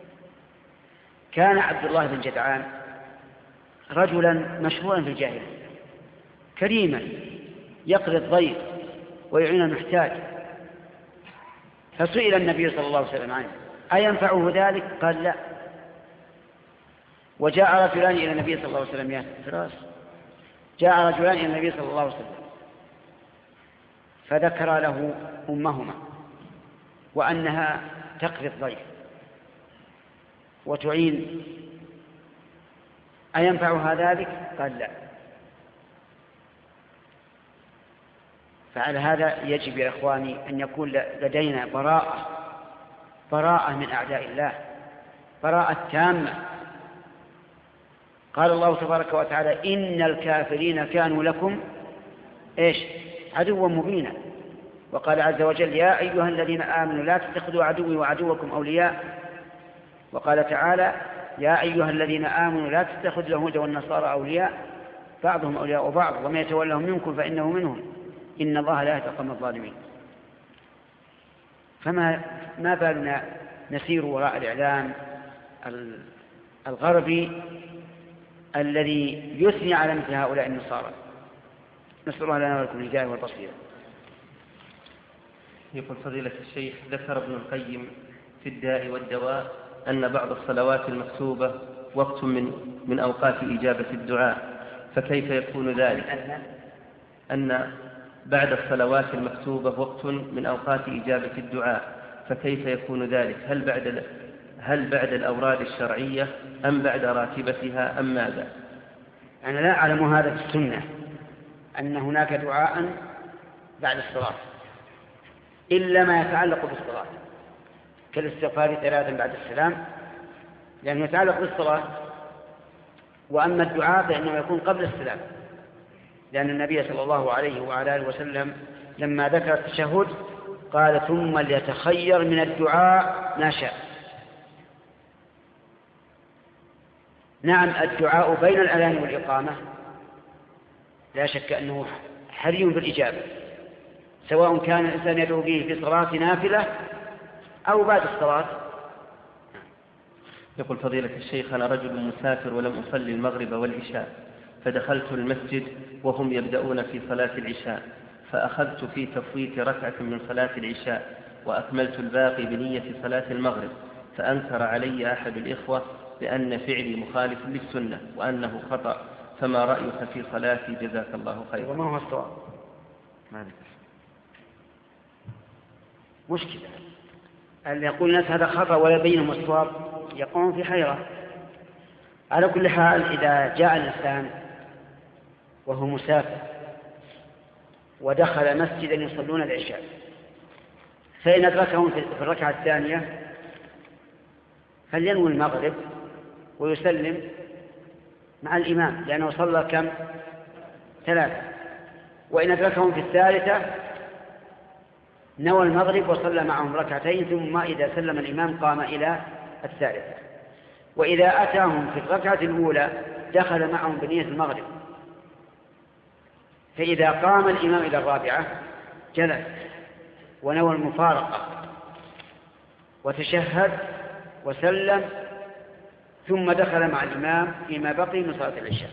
كان عبد الله بن جدعان رجلا مشهورا في الجاهلية كريما يقري الضيف ويعين المحتاج، فسئل النبي صلى الله عليه وسلم عنه أينفعه ذلك؟ قال لا. وجاء رجلان إلى النبي صلى الله عليه وسلم يا فراس جاء رجلان إلى النبي صلى الله عليه وسلم فذكر له أمهما وأنها تقري الضيف وتعين، أينفعها ذلك؟ قال لا. فعلى هذا يجب يا إخواني أن يكون لدينا براءة براءة من أعداء الله، براءة تامة. قال الله تبارك وتعالى إن الكافرين كانوا لكم إيش؟ عدوا مبينا. وقال عز وجل يا أيها الذين آمنوا لا تتخذوا عدوي وعدوكم أولياء. وقال تعالى يا أيها الذين آمنوا لا تتخذوا اليهود والنصارى أولياء بعضهم أولياء بعض ومن يتولهم منكم فإنه منهم إن الله لا يهدي القوم الظالمين. فما ما بالنا نسير وراء الإعلام الغربي الذي يثني على مثل هؤلاء النصارى؟ نسأل الله لنا ولكم الهداية والبصيرة. يقول فضيلة الشيخ ذكر ابن القيم في الداء والدواء أن بعض الصلوات المكتوبة وقت من من أوقات إجابة الدعاء، فكيف يكون ذلك؟ أن بعد الصلوات المكتوبة وقت من أوقات إجابة الدعاء، فكيف يكون ذلك؟ هل بعد هل بعد الأوراد الشرعية أم بعد راتبتها أم ماذا؟ أنا لا أعلم هذا في السنة أن هناك دعاء بعد الصلاة إلا ما يتعلق بالصلاة كالاستغفار ثلاثا بعد السلام لأنه يتعلق بالصلاة، وأما الدعاء فإنه يكون قبل السلام، لأن النبي صلى الله عليه وعلى آله وسلم لما ذكر التشهد قال ثم ليتخير من الدعاء ما شاء. نعم الدعاء بين الأذان والإقامة لا شك أنه حري بالإجابة سواء كان الإنسان يدعو به في صلاة نافلة أو بعد الصلاة. يقول فضيلة الشيخ أنا رجل مسافر ولم أصلي المغرب والعشاء، فدخلت المسجد وهم يبدأون في صلاة العشاء، فأخذت في تفويت ركعة من صلاة العشاء وأكملت الباقي بنية صلاة المغرب، فأنكر علي أحد الإخوة بأن فعلي مخالف للسنة وأنه خطأ، فما رأيك في صلاتي جزاك الله خيرا؟ وما هو الصواب؟ مشكلة اللي يقول الناس هذا خطأ ولا بينهم الصواب يقوم في حيرة. على كل حال إذا جاء الإنسان وهو مسافر ودخل مسجدا يصلون العشاء فإن أدركهم في الركعة الثانية فلينوي المغرب ويسلم مع الإمام لأنه صلى كم؟ ثلاثة. وإن أدركهم في الثالثة نوى المغرب وصلى معهم ركعتين ثم إذا سلم الإمام قام إلى الثالثة. وإذا أتاهم في الركعة الأولى دخل معهم بنية المغرب، فإذا قام الإمام إلى الرابعة جلس ونوى المفارقة وتشهد وسلم ثم دخل مع الإمام فيما بقي من صلاة العشاء.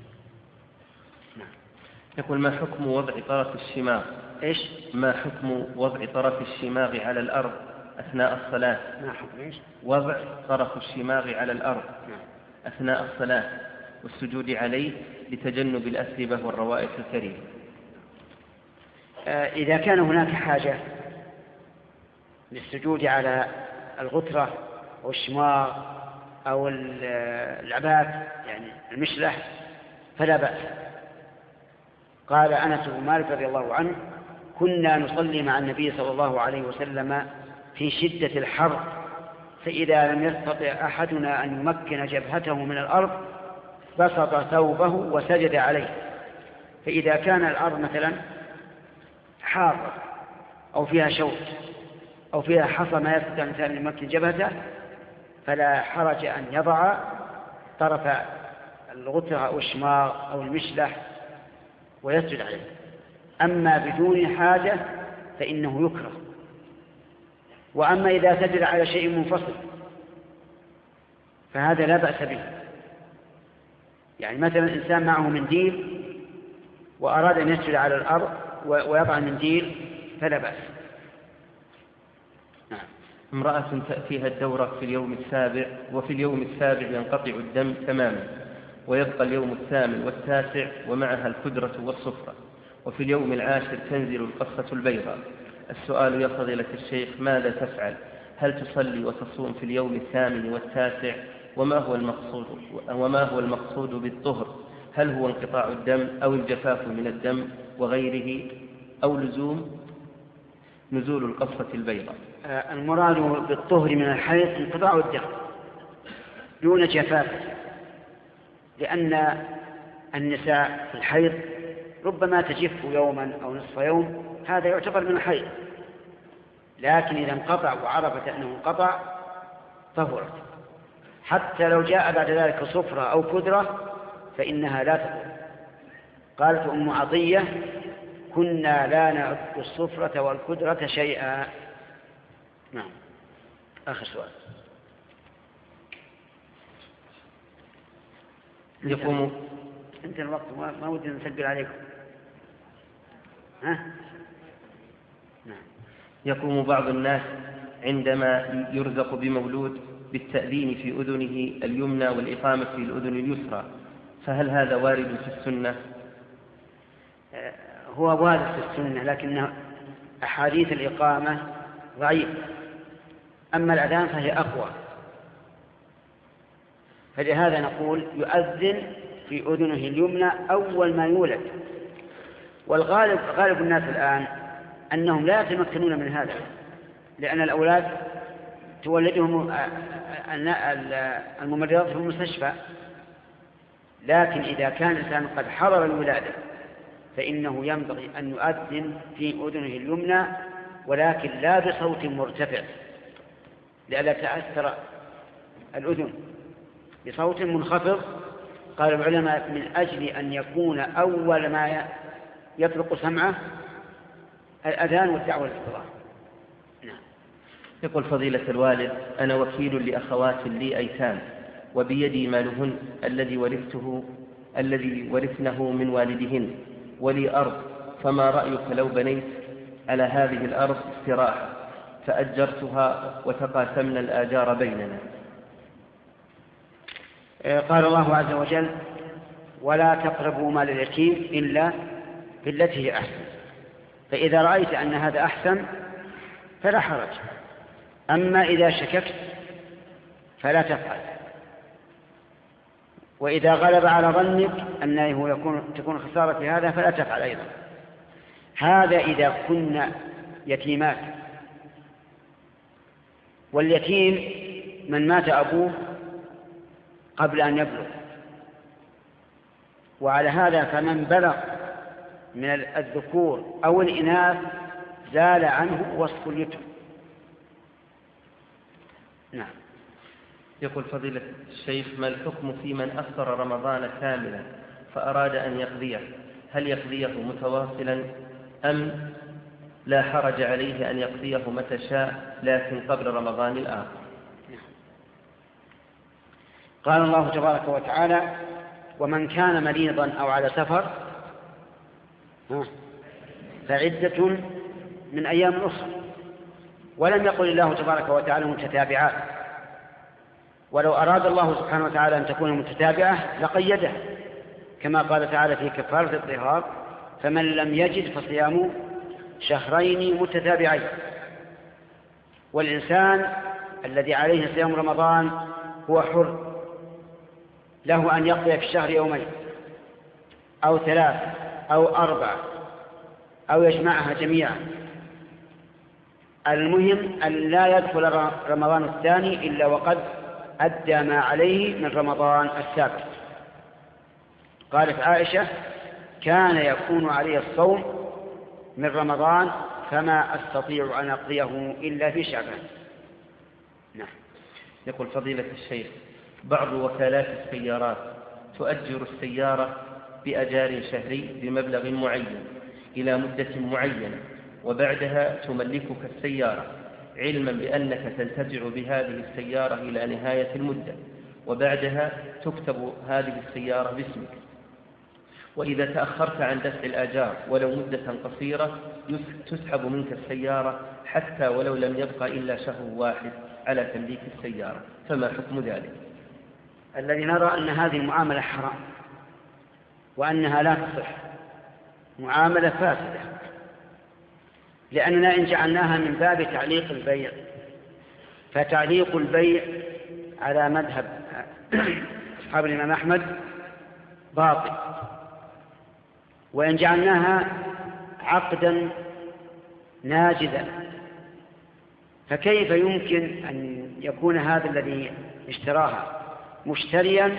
يقول ما حكم وضع طرف الشماغ؟ إيش؟ ما حكم وضع طرف الشماغ على الأرض أثناء الصلاة؟ ما حكم إيش؟ وضع طرف الشماغ على الأرض نعم. أثناء الصلاة والسجود عليه لتجنب الأثربة والروائح الكريمة. آه إذا كان هناك حاجة للسجود على الغترة أو الشماغ أو العباث يعني المشلح فلا بأس. قال أنس بن مالك رضي الله عنه كنا نصلي مع النبي صلى الله عليه وسلم في شدة الحر فإذا لم يستطع أحدنا أن يمكن جبهته من الأرض بسط ثوبه وسجد عليه. فإذا كان الأرض مثلا حارة أو فيها شوك أو فيها حصى ما يستطيع الإنسان أن يمكن جبهته فلا حرج أن يضع طرف الغترة أو الشماغ أو المشلح ويسجد عليه. أما بدون حاجة فإنه يكره. وأما إذا سجد على شيء منفصل فهذا لا بأس به. يعني مثلا إنسان معه منديل وأراد أن يسجد على الأرض ويضع المنديل فلا بأس. نعم. امرأة تأتيها الدورة في اليوم السابع، وفي اليوم السابع ينقطع الدم تماما، ويبقى اليوم الثامن والتاسع ومعها الكدرة والصفرة، وفي اليوم العاشر تنزل القصة البيضاء. السؤال يا فضيلة الشيخ ماذا تفعل؟ هل تصلي وتصوم في اليوم الثامن والتاسع؟ وما هو المقصود وما هو المقصود بالطهر؟ هل هو انقطاع الدم أو الجفاف من الدم وغيره أو لزوم نزول القصة البيضاء؟ المراد بالطهر من الحيض انقطاع الدم دون جفاف، لأن النساء في الحيض ربما تجف يوما أو نصف يوم، هذا يعتبر من الحيض. لكن إذا انقطع وعرفت أنه انقطع طهرت، حتى لو جاء بعد ذلك صفرة أو كدرة فإنها لا تطهر. قالت أم عطية كنا لا نعد الصفرة والكدرة شيئا. نعم. آخر سؤال. يقوم أنت الوقت ما ودي نسجل عليكم. ها؟ نعم. يقوم بعض الناس عندما يرزق بمولود بالتأذين في أذنه اليمنى والإقامة في الأذن اليسرى، فهل هذا وارد في السنة؟ هو وارد في السنة، لكن أحاديث الإقامة ضعيف، أما الأذان فهي أقوى. فلهذا نقول يؤذن في أذنه اليمنى أول ما يولد. والغالب غالب الناس الآن أنهم لا يتمكنون من هذا، لأن الأولاد تولدهم الممرضات في المستشفى. لكن إذا كان الإنسان قد حضر الولادة فإنه ينبغي أن يؤذن في أذنه اليمنى، ولكن لا بصوت مرتفع لئلا تأثر الأذن، بصوت منخفض. قال العلماء من أجل أن يكون أول ما يطلق سمعه الأذان والدعوة للصلاة. نعم. يقول فضيلة الوالد أنا وكيل لأخوات لي أيتام، وبيدي مالهن الذي ورثته الذي ورثنه من والدهن، ولي أرض، فما رأيك لو بنيت على هذه الأرض استراحة فأجرتها وتقاسمنا الآجار بيننا؟ قال الله عز وجل ولا تقربوا مال اليتيم إلا بالتي هي أحسن. فإذا رأيت أن هذا أحسن فلا حرج. أما إذا شككت فلا تفعل. وإذا غلب على ظنك أنه يكون تكون خسارة في هذا فلا تفعل أيضا. هذا إذا كنا يتيمات. واليتيم من مات أبوه قبل أن يبلغ، وعلى هذا فمن بلغ من الذكور أو الإناث زال عنه وصف اليتم. نعم. يقول فضيلة الشيخ ما الحكم في من أفطر رمضان كاملا فأراد أن يقضيه؟ هل يقضيه متواصلا أم لا حرج عليه أن يقضيه متى شاء لكن قبل رمضان الآخر؟ قال الله تبارك وتعالى ومن كان مريضا أو على سفر فعدة من أيام أخرى. ولم يقل الله تبارك وتعالى متتابعات، ولو أراد الله سبحانه وتعالى أن تكون متتابعة لقيده، كما قال تعالى في كفارة الظهار فمن لم يجد فصيام شهرين متتابعين. والإنسان الذي عليه صيام رمضان هو حر، له أن يقضي في الشهر يومين أو ثلاث أو أربع أو يجمعها جميعا. المهم أن لا يدخل رمضان الثاني إلا وقد أدى ما عليه من رمضان السابق. قالت عائشة كان يكون علي الصوم من رمضان فما أستطيع أن أقضيه إلا في شعبان. نعم. يقول فضيلة الشيخ بعض وكالات السيارات تؤجر السيارة بأجار شهري بمبلغ معين إلى مدة معينة، وبعدها تملكك السيارة علما بأنك تنتفع بهذه السيارة إلى نهاية المدة، وبعدها تكتب هذه السيارة باسمك. وإذا تأخرت عن دفع الآجار ولو مدة قصيرة تسحب منك السيارة حتى ولو لم يبقى إلا شهر واحد على تمليك السيارة، فما حكم ذلك؟ الذي نرى أن هذه المعاملة حرام وأنها لا تصح، معاملة فاسدة، لأننا إن جعلناها من باب تعليق البيع فتعليق البيع على مذهب أصحاب الإمام أحمد باطل، وإن جعلناها عقدا ناجزا فكيف يمكن أن يكون هذا الذي اشتراها مشتريا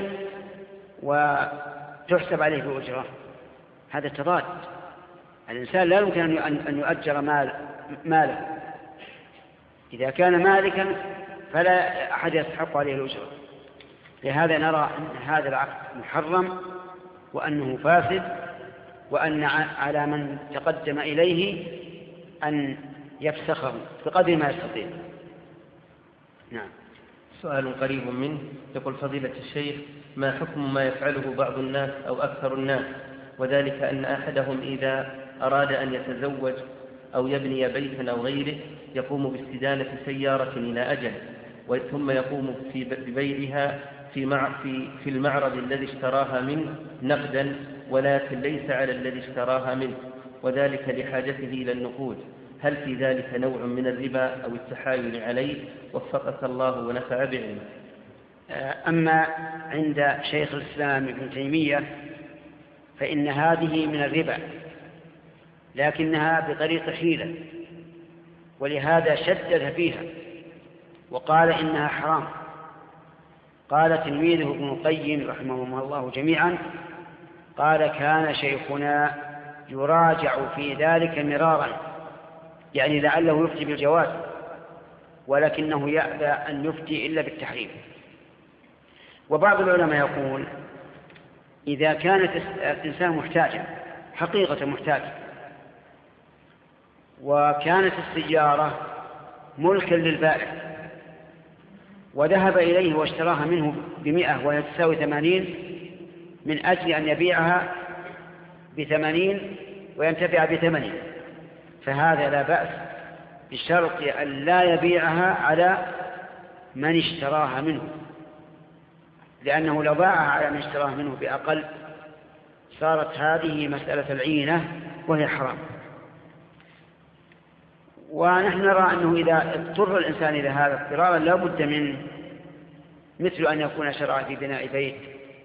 وتحسب عليه بأجرة؟ هذا تضاد. الإنسان لا يمكن أن يؤجر مال ماله، إذا كان مالكا فلا أحد يستحق عليه الأجرة. لهذا نرى أن هذا العقد محرم وأنه فاسد، وأن على من تقدم إليه أن يفسخه بقدر ما يستطيع. نعم. سؤال قريب منه يقول: فضيلة الشيخ، ما حكم ما يفعله بعض الناس أو أكثر الناس، وذلك أن أحدهم إذا أراد أن يتزوج أو يبني بيتا أو غيره يقوم باستدانة سيارة إلى أجل، ثم يقوم في ببيعها في في المعرض الذي اشتراها منه نقدا، ولكن ليس على الذي اشتراها منه، وذلك لحاجته إلى النقود، هل في ذلك نوع من الربا أو التحايل عليه؟ وفقك الله ونفع بعلمه. أما عند شيخ الإسلام ابن تيمية فإن هذه من الربا، لكنها بطريق حيلة، ولهذا شدد فيها وقال إنها حرام. قال تلميذه ابن القيم رحمهم الله جميعا، قال: كان شيخنا يراجع في ذلك مرارا، يعني لعله يفتي بالجواز ولكنه يأبى أن يفتي إلا بالتحريم. وبعض العلماء يقول: إذا كانت الإنسان محتاجا حقيقة محتاجا، وكانت السيارة ملكا للبائع وذهب إليه واشتراها منه بمئة وهي تساوي ثمانين من أجل أن يبيعها بثمانين وينتفع بثمانين، فهذا لا بأس، بشرط أن لا يبيعها على من اشتراها منه، لأنه لو باعها على من اشتراها منه بأقل صارت هذه مسألة العينة وهي حرام. ونحن نرى أنه إذا اضطر الإنسان إلى هذا اضطرارا لا بد من، مثل أن يكون شرع في بناء بيت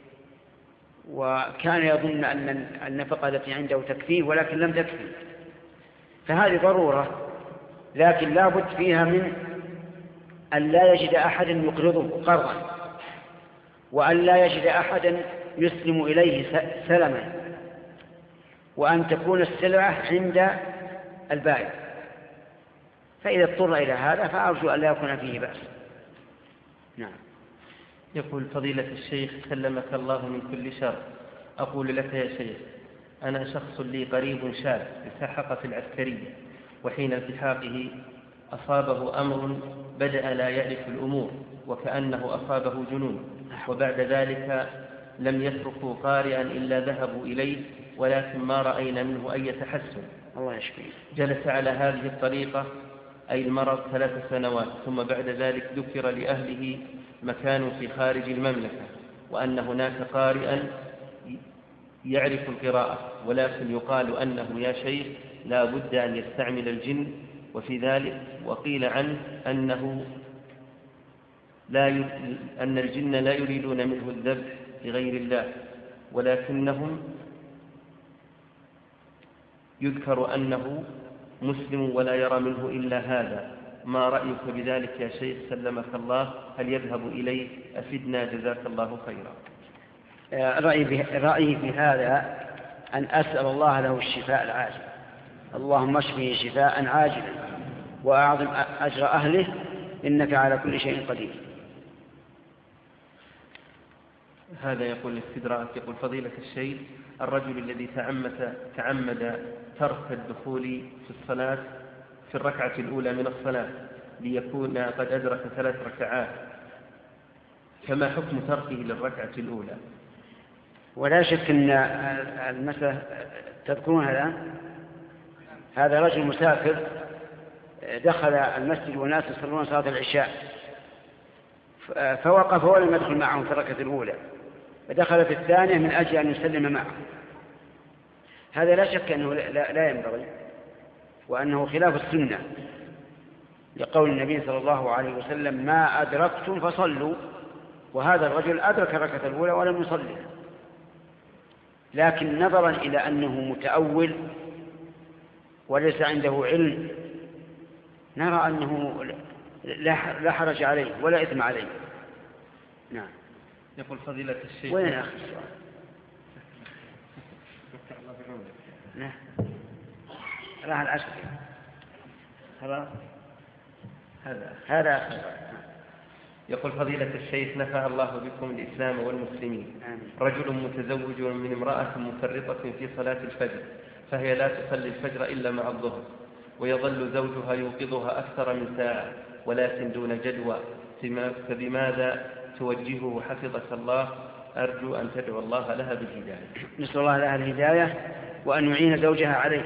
وكان يظن أن النفقة التي عنده تكفيه ولكن لم تكفي، فهذه ضرورة، لكن لا بد فيها من أن لا يجد أحدا يقرضه قرضا، وأن لا يجد أحدا يسلم إليه سلما، وأن تكون السلعة عند البائع. فإذا اضطر إلى هذا فأرجو أن لا يكون فيه بأس. نعم. يقول: فضيلة الشيخ سلمك الله من كل شر، أقول لك يا شيخ، أنا شخص لي قريب شاب التحق في العسكرية، وحين التحاقه أصابه أمر بدأ لا يعرف الأمور وكأنه أصابه جنون، وبعد ذلك لم يتركوا قارئا إلا ذهبوا إليه، ولكن ما رأينا منه أي تحسن. الله يشفيه. جلس على هذه الطريقة أي المرض ثلاث سنوات، ثم بعد ذلك ذكر لأهله مكان في خارج المملكة وأن هناك قارئا يعرف القراءة، ولكن يقال أنه يا شيخ لا بد أن يستعمل الجن، وفي ذلك وقيل عنه أنه لا ي... أن الجن لا يريدون منه الذبح لغير الله، ولكنهم يذكر أنه مسلم ولا يرى منه إلا هذا. ما رأيك بذلك يا شيخ سلمك الله؟ هل يذهب إليه؟ أفدنا جزاك الله خيرا. رأيي في هذا أن أسأل الله له الشفاء العاجل، اللهم اشفه شفاء عاجلا وأعظم أجر أهله إنك على كل شيء قدير. هذا يقول الاستدراك، يقول فضيلة الشيخ، الرجل الذي تعمد, تعمد ترك الدخول في الصلاة في الركعة الأولى من الصلاة ليكون قد أدرك ثلاث ركعات، فما حكم تركه للركعة الأولى؟ ولا شك أن المسألة تذكرونها الآن. هذا رجل مسافر دخل المسجد والناس يصلون صلاة العشاء، فوقف ولم يدخل معهم في الركعة الأولى، فدخل في الثانية من أجل أن يسلم معهم. هذا لا شك أنه لا ينبغي، وأنه خلاف السنة، لقول النبي صلى الله عليه وسلم ما أدركتم فصلوا، وهذا الرجل أدرك الركعة الأولى ولم يصلي. لكن نظرا إلى أنه متأول وليس عنده علم نرى أنه لا حرج عليه ولا إثم عليه. نعم. يقول فضيلة الشيخ. وين أخي السؤال؟ نعم. راح العشر. هذا هذا هذا أخي. يقول فضيلة الشيخ نفع الله بكم الإسلام والمسلمين. آمين. رجل متزوج من امرأة مفرطة في صلاة الفجر، فهي لا تصلي الفجر إلا مع الظهر، ويظل زوجها يوقظها أكثر من ساعة ولكن دون جدوى، فبماذا توجهه حفظك الله؟ أرجو أن تدعو الله لها بالهداية. نسأل الله لها الهداية وأن يعين زوجها عليه.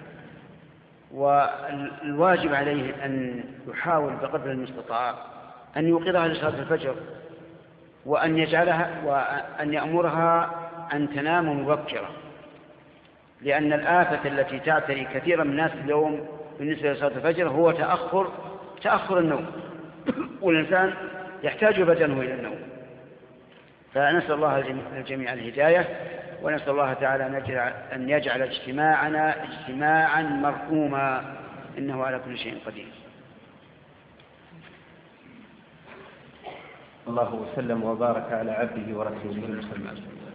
والواجب عليه أن يحاول بقدر المستطاع أن يوقظها لصلاة الفجر، وأن يجعلها وأن يأمرها أن تنام مبكرا، لأن الآفة التي تعتري كثيرا من الناس اليوم بالنسبة لصلاة الفجر هو تأخر تأخر النوم، والإنسان يحتاج بدنه إلى النوم. فنسأل الله الجميع الهداية، ونسأل الله تعالى أن يجعل اجتماعنا اجتماعا مرحوما، إنه على كل شيء قدير. الله وسلم وبارك على عبده ورسوله محمد.